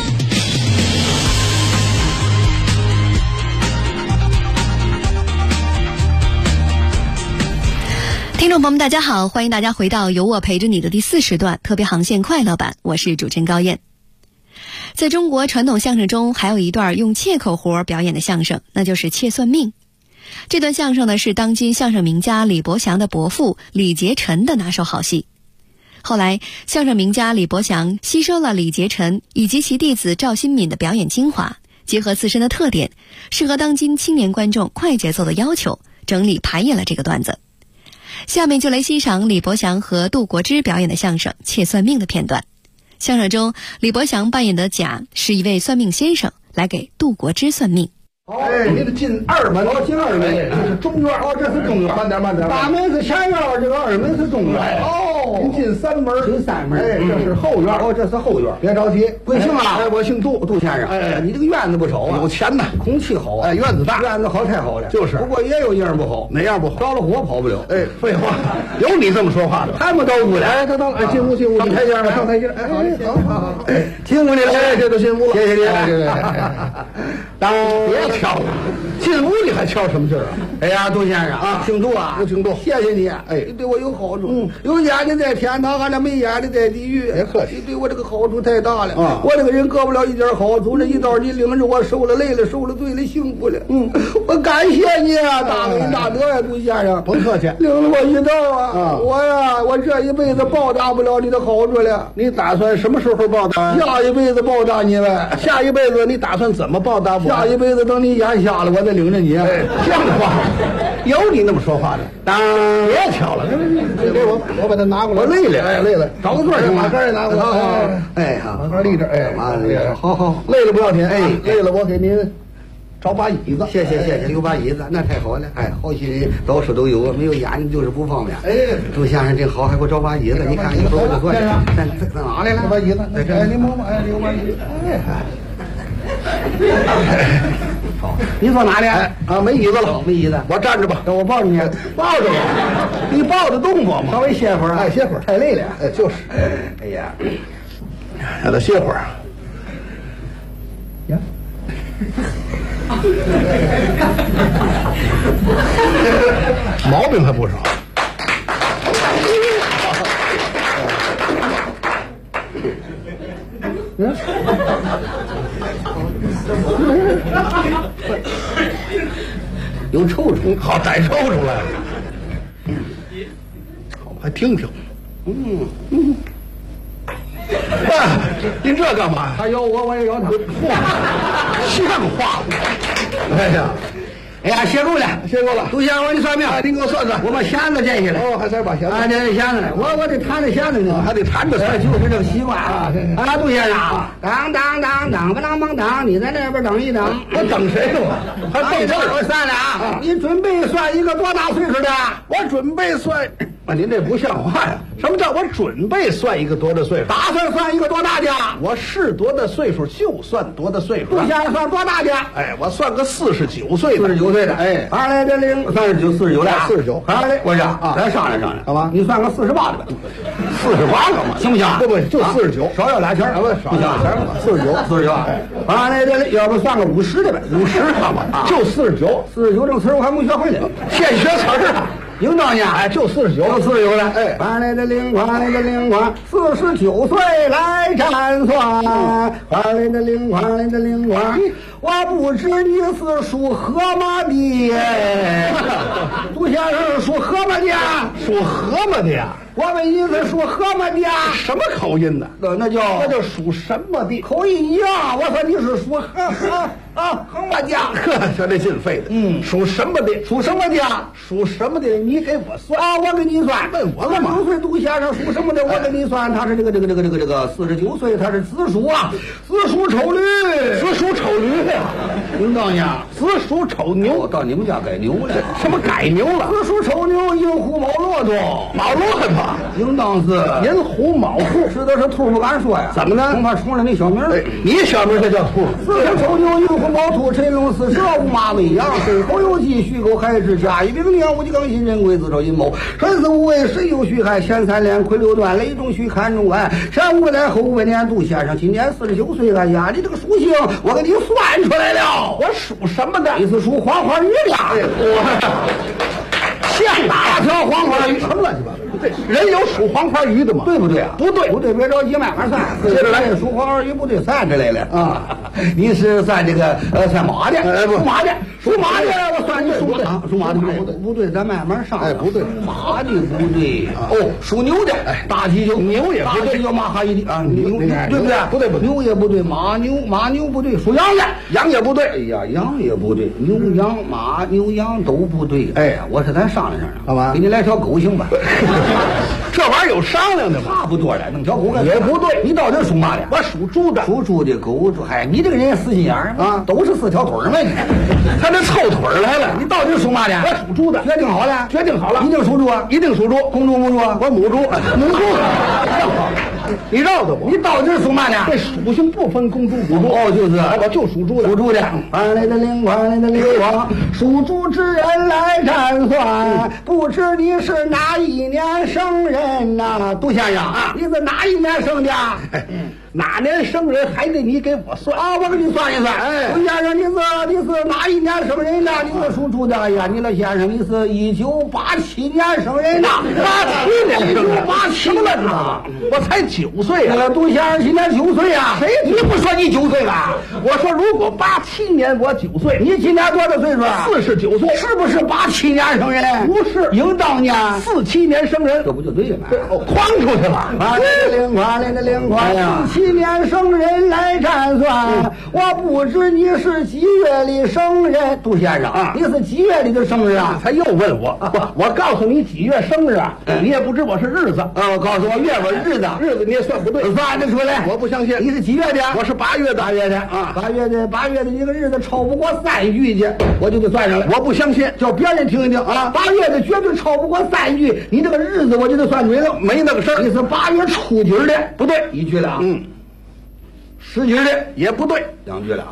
Speaker 11: 听众朋友们大家好，欢迎大家回到有我陪着你的第4时段特别航线快乐版，我是主持人高燕。在中国传统相声中，还有一段用切口活表演的相声，那就是切算命。这段相声呢，是当今相声名家李伯祥的伯父李杰臣的拿手好戏。后来，相声名家李伯祥吸收了李杰臣以及其弟子赵新敏的表演精华，结合自身的特点，适合当今青年观众快节奏的要求，整理排演了这个段子。下面就来欣赏李伯祥和杜国之表演的相声《切算命》的片段。相声中，李伯祥扮演的甲是一位算命先生，来给杜国之算命。
Speaker 24: 哎，你得进二门，进二门，这是中院。哦，这是中院。慢点。大门是前院，这个二门是中院。哦，您进3门，进3门。哎，这是后院。哦，这是后院。别着急，贵姓啊？哎，我姓杜，杜先生。哎，你这个院子不丑啊，有钱呐，空气好。哎，院子大，院子好太好了。就是，不过也有一样不好，哪样不好？着了火跑不了。哎，废话，有你这么说话的？还没到屋来？哎，到，哎，进屋，上台阶了，上台阶。哎，好，哎，进屋里了。哎，这都进屋了。谢谢你。当别敲了，进屋里还敲什么劲儿啊？哎呀，杜先生啊，姓杜啊，我姓杜，谢谢你。哎，你对我有好处，有眼的在天堂，俺俩没眼的在地狱。别客气，你对我这个好处太大了。我这个人得不了一点好处，这一道你领着我受了累了，受了罪了，幸福了。我感谢你啊，大恩大德呀，杜先生。甭客气，领了我一道啊。我这一辈子报答不了你的好处了。你打算什么时候报答？下一辈子报答你呗。下一辈子你打算怎么报答我？下一辈子等你眼瞎了，我再领着你。哎，这样的话，有你那么说话的？别敲了，给我把它拿过来。我累了，哎，累了，找个座行吗？把杆也拿过来。哎，好，把杆立着。哎，好，累了不要紧。哎，累了我给您找把椅子。谢谢，有把椅子那太好了。哎，好些人到处都有，没有眼睛就是不方便。哎，杜先生真好，还给我找把椅子。你看，一会儿我就坐下。在哪来了？把椅子在这。哎，你摸摸。哎，有把椅子。好，你坐哪里？哎啊，没椅子了，没椅子，我站着吧，让我抱着你，抱着我，你抱得动我吗？稍微歇会儿，哎，歇会儿，太累了，哎，就是，哎呀，让他歇会儿，呀，毛病还不少。有臭虫，好逮臭虫来了。好，还听听。您这干嘛？他咬我，我也咬他。像话吗？哎呀，歇够了。杜先生，我给你算命。您给我算算。我把弦子摘下来。哦，还得把弦子。啊，这弦子来，我得弹着弦子呢，还得弹着。就是这个习惯啊。啊，杜先生，当吧当，你在那边等一等。我等谁呢？还等这我算了啊。你准备算一个多大岁数的？我准备算啊，您这不像话呀！什么叫我准备算一个多大岁数？打算算一个多大家？我是多大岁数就算多大岁数。不想算多大家？哎，我算个49岁的。49岁的，哎，二来这零39、49的，49。二来，我讲啊，咱商量商量，好吧？你算个48的吧，48个嘛，行不行？不，就49，少要俩钱啊，不少要俩钱嘛，49。二来这要不算个50的呗，50好吧？就49这个词儿我还没学会呢，现学词儿啊。应当呀，哎，就49了，哎，把那个零款，49岁来占算，把那个零款，我不知你是属何么的，杜先生属何么的？属何么的呀？我问你是属何么的？什么口音呢？那叫属什么的？口音一样。我说你是属何么的？呵，说这劲费的。属什么的？属什么的？属什么的？你给我算啊！我给你算。问我干嘛？9岁杜先生属什么的？我给你算。他是这个49岁，他是子鼠啊，子鼠丑驴呀！应当呀，子鼠丑牛。到你们家改牛了？什么改牛了？子鼠丑牛，寅虎卯骆驼，应当是寅虎卯兔，是的是兔，不敢说呀。怎么呢？恐怕冲了你小名儿。你小名就叫兔。子鼠丑牛，寅虎卯兔，辰龙巳蛇，午马未羊，申猴酉鸡，戌狗亥巳，甲乙丙丁戊己庚辛壬癸子丑寅卯，辰巳午未申酉戌亥，乾三连癸六断，雷中戌看中晚，上午来后未年。杜先生今年49岁了呀，你这个属性我给你算出来了。我属什么的？你是属黄花鱼的。像哪条黄花鱼？什么乱七八糟？对，人有属黄花鱼的吗？对不对啊？不对，别着急，慢慢算。接着来，属黄花鱼不对，算着来了啊！你是算这个算马的？属马的，我算你属马的不对，咱慢慢上。哎，不对，马的不对。哦，属牛的，大鸡就牛也不对，叫马哈一的啊，牛对不对？不对，牛也不对，马牛不对，属羊的，羊也不对。哎呀，羊也不对，牛羊马牛羊都不对。哎呀，我说咱商量商量，好吧？给你来条狗行吧？这玩意儿有商量的吗？差不多了，弄条狗也不对。你到底属嘛的？我属猪的。属猪的狗，嗨，你这个人也死心眼儿啊，都是4条腿儿嘛，你他这凑腿儿来了。你到底属嘛的？我属猪的。决定好了，一定属猪啊，一定属猪。公猪母猪？我母猪，你绕着我。你到底属嘛的？这属性不分公猪母猪。哦，就是，我就属猪的。属猪的。来的灵光，属猪之人来占算，不知你是哪一年生人呐？杜先生啊，你是哪一年生的？哪年生人还得你给我算啊！我给你算一算。哎，杜先生，你是哪一年生人的？你是属猪的。哎呀，你老先生，你是1987年生人的。87年生的，1987年啊！我才9岁啊！杜先生今年9岁啊！谁？你不说你9岁了？我说如果87年我9岁，你今年多大岁数？49岁，是不是87年生人？不是，应当年47年生人，这不就对了吗？框出去了。来的灵光呀！47年生人来占算，我不知你是几月里生人。杜先生啊，你是几月里的生日啊？他又问我，我告诉你几月生日啊？你也不知我是日子。我告诉我月份日子你也算不对，算得出来。我不相信。你是几月的？我是8月的。8月的啊，8月的这个日子超不过3句去，我就给算上了。我不相信，叫别人听一听啊。8月的绝对超不过3句，你这个日子我就得算准了。没那个事儿。你是8月初几的？不对，1句了。10几的也不对，2句了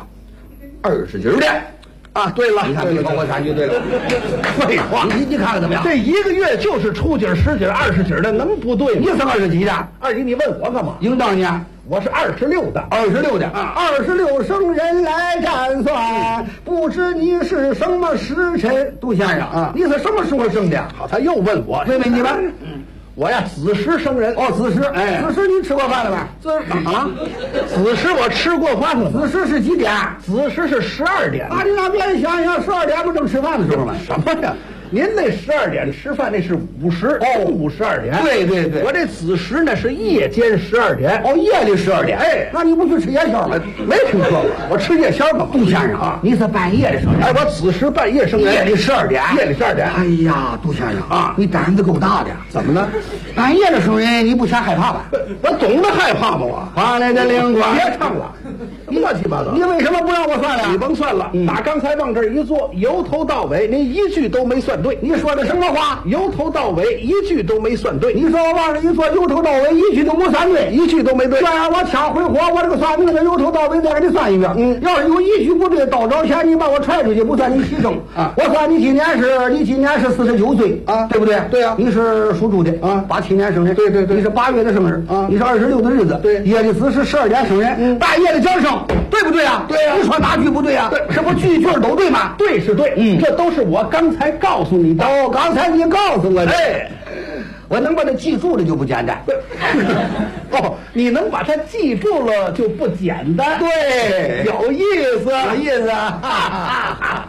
Speaker 24: ，20几的啊，对了，你看没超过3句，对了。废话，你看看怎么样？这一个月就是初几、10几、20几的，能不对吗？你是20几的？20几你问我干嘛？应当年我是26的，26的啊，26生人来占算，不知你是什么时辰？杜先生啊，你是什么时候生的？好，他又问我，问你吧。我呀，子时生人。哦，子时，哎，子时你吃过饭了吧？子时我吃过饭了。子时是几点？子时是12点。啊，你让别人想想，12点不正吃饭的时候吗？什么呀？您那12点吃饭那是午时，中午12点。对，我这子时呢是夜间12点。哦，夜里12点。哎，那你不去吃夜宵吗？没听说过，我吃夜宵干嘛？杜先生啊，你是半夜的生人。哎，我子时半夜生人，夜里12点。哎呀，杜先生啊，你胆子够大的。怎么了？半夜的生人，你不嫌害怕吧？我懂得害怕吗？我来的灵光，别唱了。 乱七八糟。你为什么不让我算了？你甭算了，打刚才往这儿一坐，由头到尾您一句都没算对。你说的什么话？由头到尾一句都没算对。你说我往这一坐，由头到尾一句都没算对，一句都没对。这样我掐回火，我这个算命的由头到尾再给你算一遍。要是有一句不对，到着前你把我踹出去，不算你牺牲啊。我算你今年是49岁啊，对不对？对啊，你是属猪的啊，87年生人。对，你是8月的生日啊，你是26的日子。对，夜里子是12点生人，大夜的叫声，对不对啊？对呀，你说哪句不对啊？对，是不是句句都对吗？对是对，这都是我刚才告诉你的。哦，刚才你告诉我的。哎，我能把它记住了就不简单。哦，你能把它记住了就不简单。对，有意思，有意思。哈哈哈！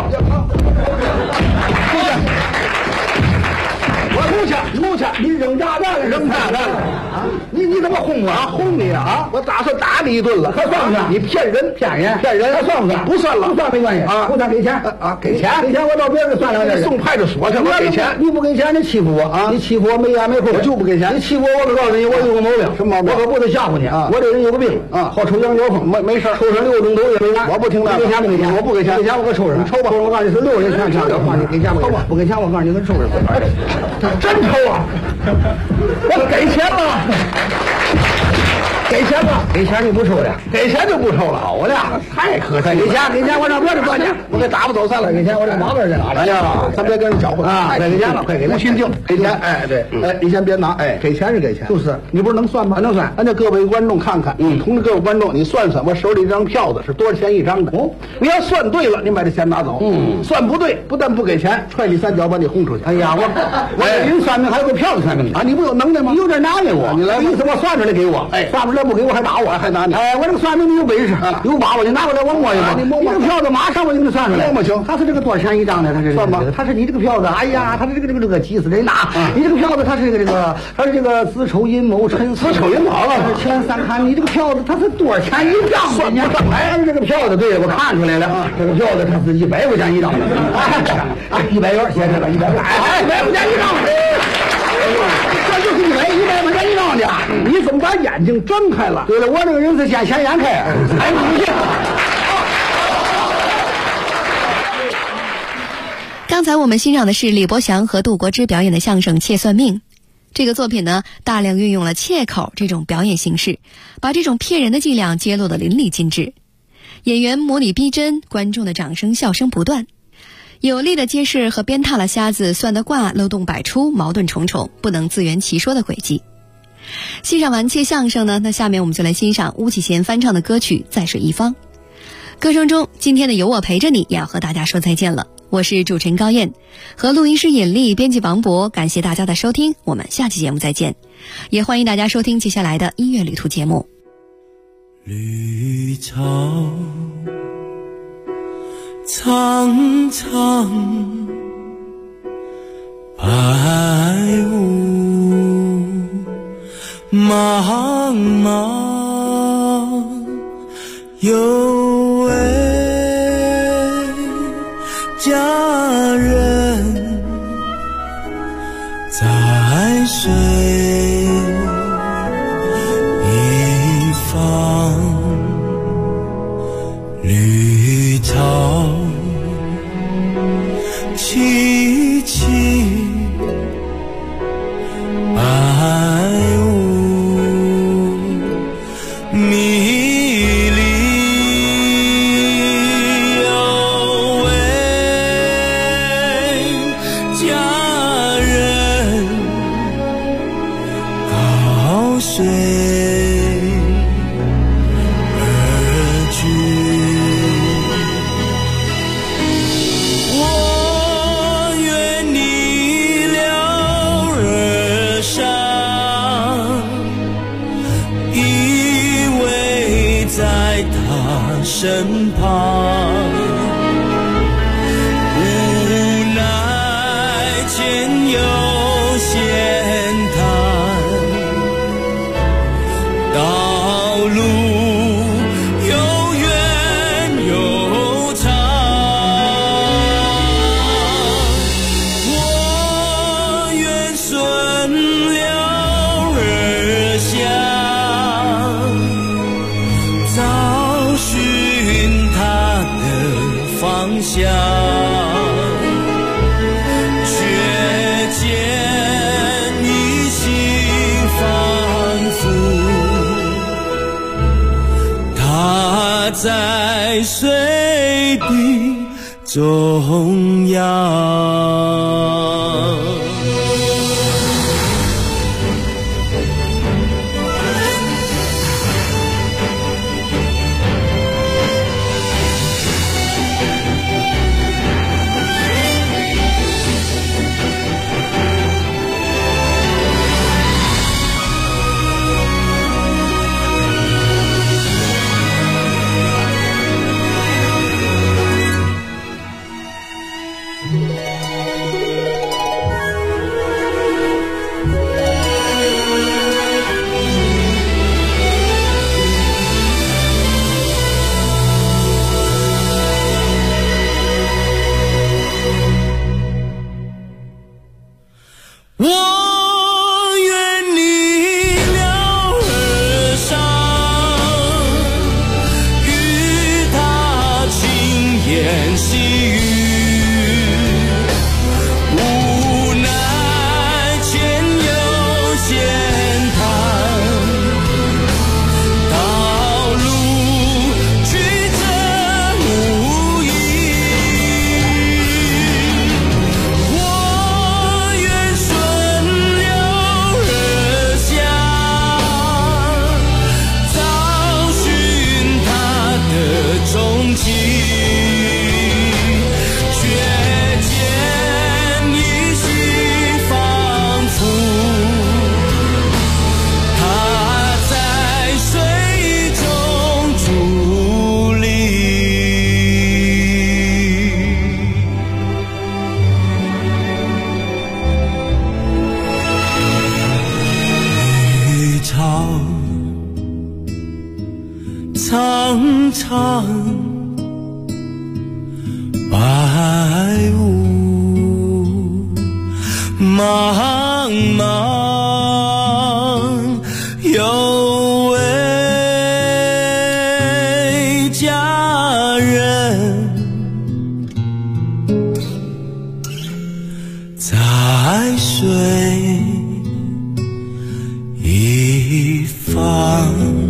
Speaker 24: 我出去，你扔炸弹了，扔炸弹了啊！你怎么轰我啊？轰你啊！我打算打你一顿了，还算不算？你骗人，还算不算？不算了，不算没关系啊！不算给钱啊，给钱，我到别人算两件，送派出所去，我给钱，你不给钱，你欺负我啊！你欺负我没眼没慧，我就不给钱。你欺负我，可告诉你，我有个毛病，什么毛病？我可不得吓唬你啊！我这人有个病啊，好抽羊角风，没事，抽上6种都也没完。我不听那，给钱不给钱？我不给钱，给钱我可抽上。你抽吧，我告诉你是6人全抢，我告诉你给钱抽吧，不给钱我告诉你是抽上。真抽啊！我给钱了，给钱你不抽了，给钱就不抽了。好了，太可惜，给钱，我让别人赚去，我给打不走算了。给钱，我这毛病在哪？哎呀，咱别跟人搅和啊！快给钱了，快给钱，无心境，给钱。哎，对，哎，你先别拿，哎，给钱是给钱，就是你不是能算吗？能算。咱这各位观众看看，同志各位观众，你算算，我手里这张票子是多少钱一张的？哦，你要算对了，你把这钱拿走。算不对，不但不给钱，踹你3脚把你轰出去。哎呀，我给您算命还有个票子算命啊！你不有能耐吗？你有点难为我，你来，意思我算出来给我，哎，算不出来不给我还打我，还打你。哎，我这个算命的有本事，有把握，你拿过来我摸一摸。你摸摸，这个票子马上我就给你算出来。摸摸行，他是这个多少钱一张的？他是算吧？他是你这个票子，哎呀，他是这个急死人呐！你这个票子他是他是这个子丑寅卯辰，子丑寅卯了，前3看你这个票子他是多少钱一张？算你刚才这个票子，对我看出来了啊，这个票子它是100块钱一张的，哎，100元，写这个100块，哎，100块钱一张。这就是100块钱一张的，你怎么把眼睛睁开了？对了，我这个人是见钱眼开。哎，你
Speaker 11: 刚才我们欣赏的是李伯祥和杜国之表演的相声《窃算命》。这个作品呢，大量运用了切口这种表演形式，把这种骗人的伎俩揭露得淋漓尽致。演员模拟逼真，观众的掌声笑声不断，有力的揭示和鞭挞了瞎子算得卦漏洞百出、矛盾重重、不能自圆其说的轨迹。欣赏完窃相声呢，那下面我们就来欣赏巫启贤翻唱的歌曲《在水一方》。歌声中，今天的有我陪着你也要和大家说再见了。我是主持人高燕，和录音师尹丽、编辑王博，感谢大家的收听，我们下期节目再见。也欢迎大家收听接下来的音乐旅途节目。
Speaker 1: 绿草苍苍，白雾茫茫，有位佳人在水一方，绿草萋萋，白雾迷离，有位佳人高水而居。我愿你了而上，依偎在他身旁，无奈前有险滩，道路又远又长，我愿顺了而下，早方向，却见你心仿佛它在水的中央。我愿你了而上，与他轻言细语，无奈前有险滩，道路曲折无依。我愿顺流而下，找寻他的踪迹，却见你心仿佛他在水中伫立。绿草苍苍，白雾茫茫，有位佳人在水一方。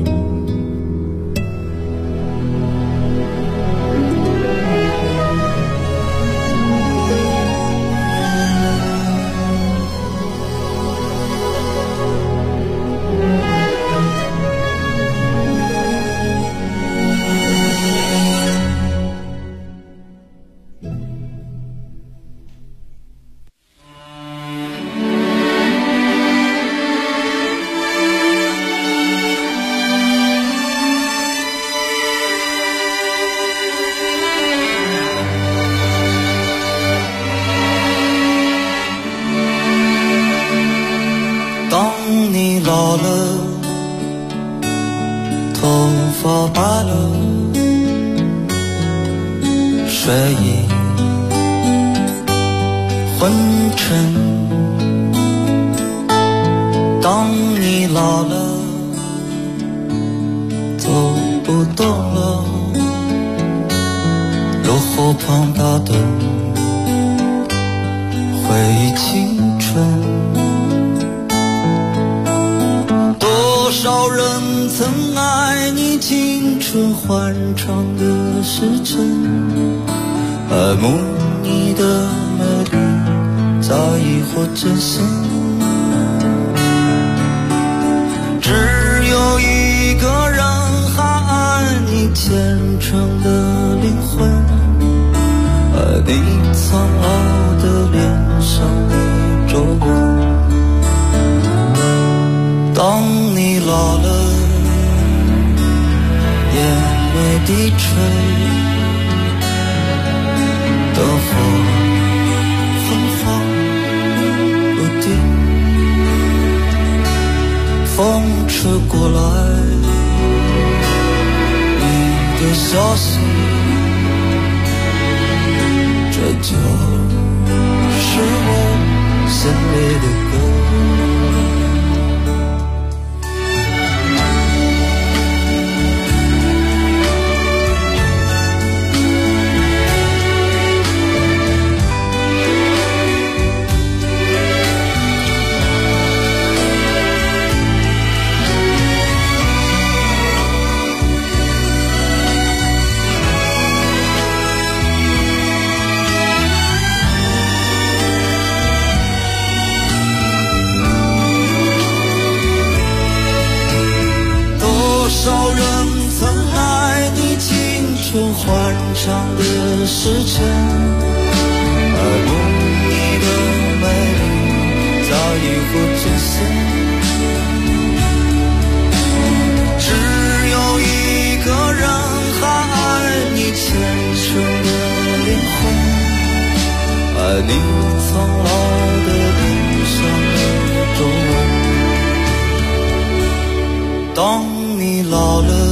Speaker 1: 当你老了，头发白了，睡意昏沉。当你老了，走不动了，炉火旁打盹，回忆青春。多少人曾爱你青春欢畅的时辰，爱慕你的美丽，在意或真心。只有一个人还爱你虔诚的灵魂，爱你苍老的脸上的皱纹。当你老了，眼眉低垂，灯火芬芳不定，风吹过来，你的消息，这就是我心里的歌。 欢唱的时辰，而梦里的美丽早已不见色。只有一个人还爱你虔诚的灵魂，爱你苍老的脸上的皱纹。当你老了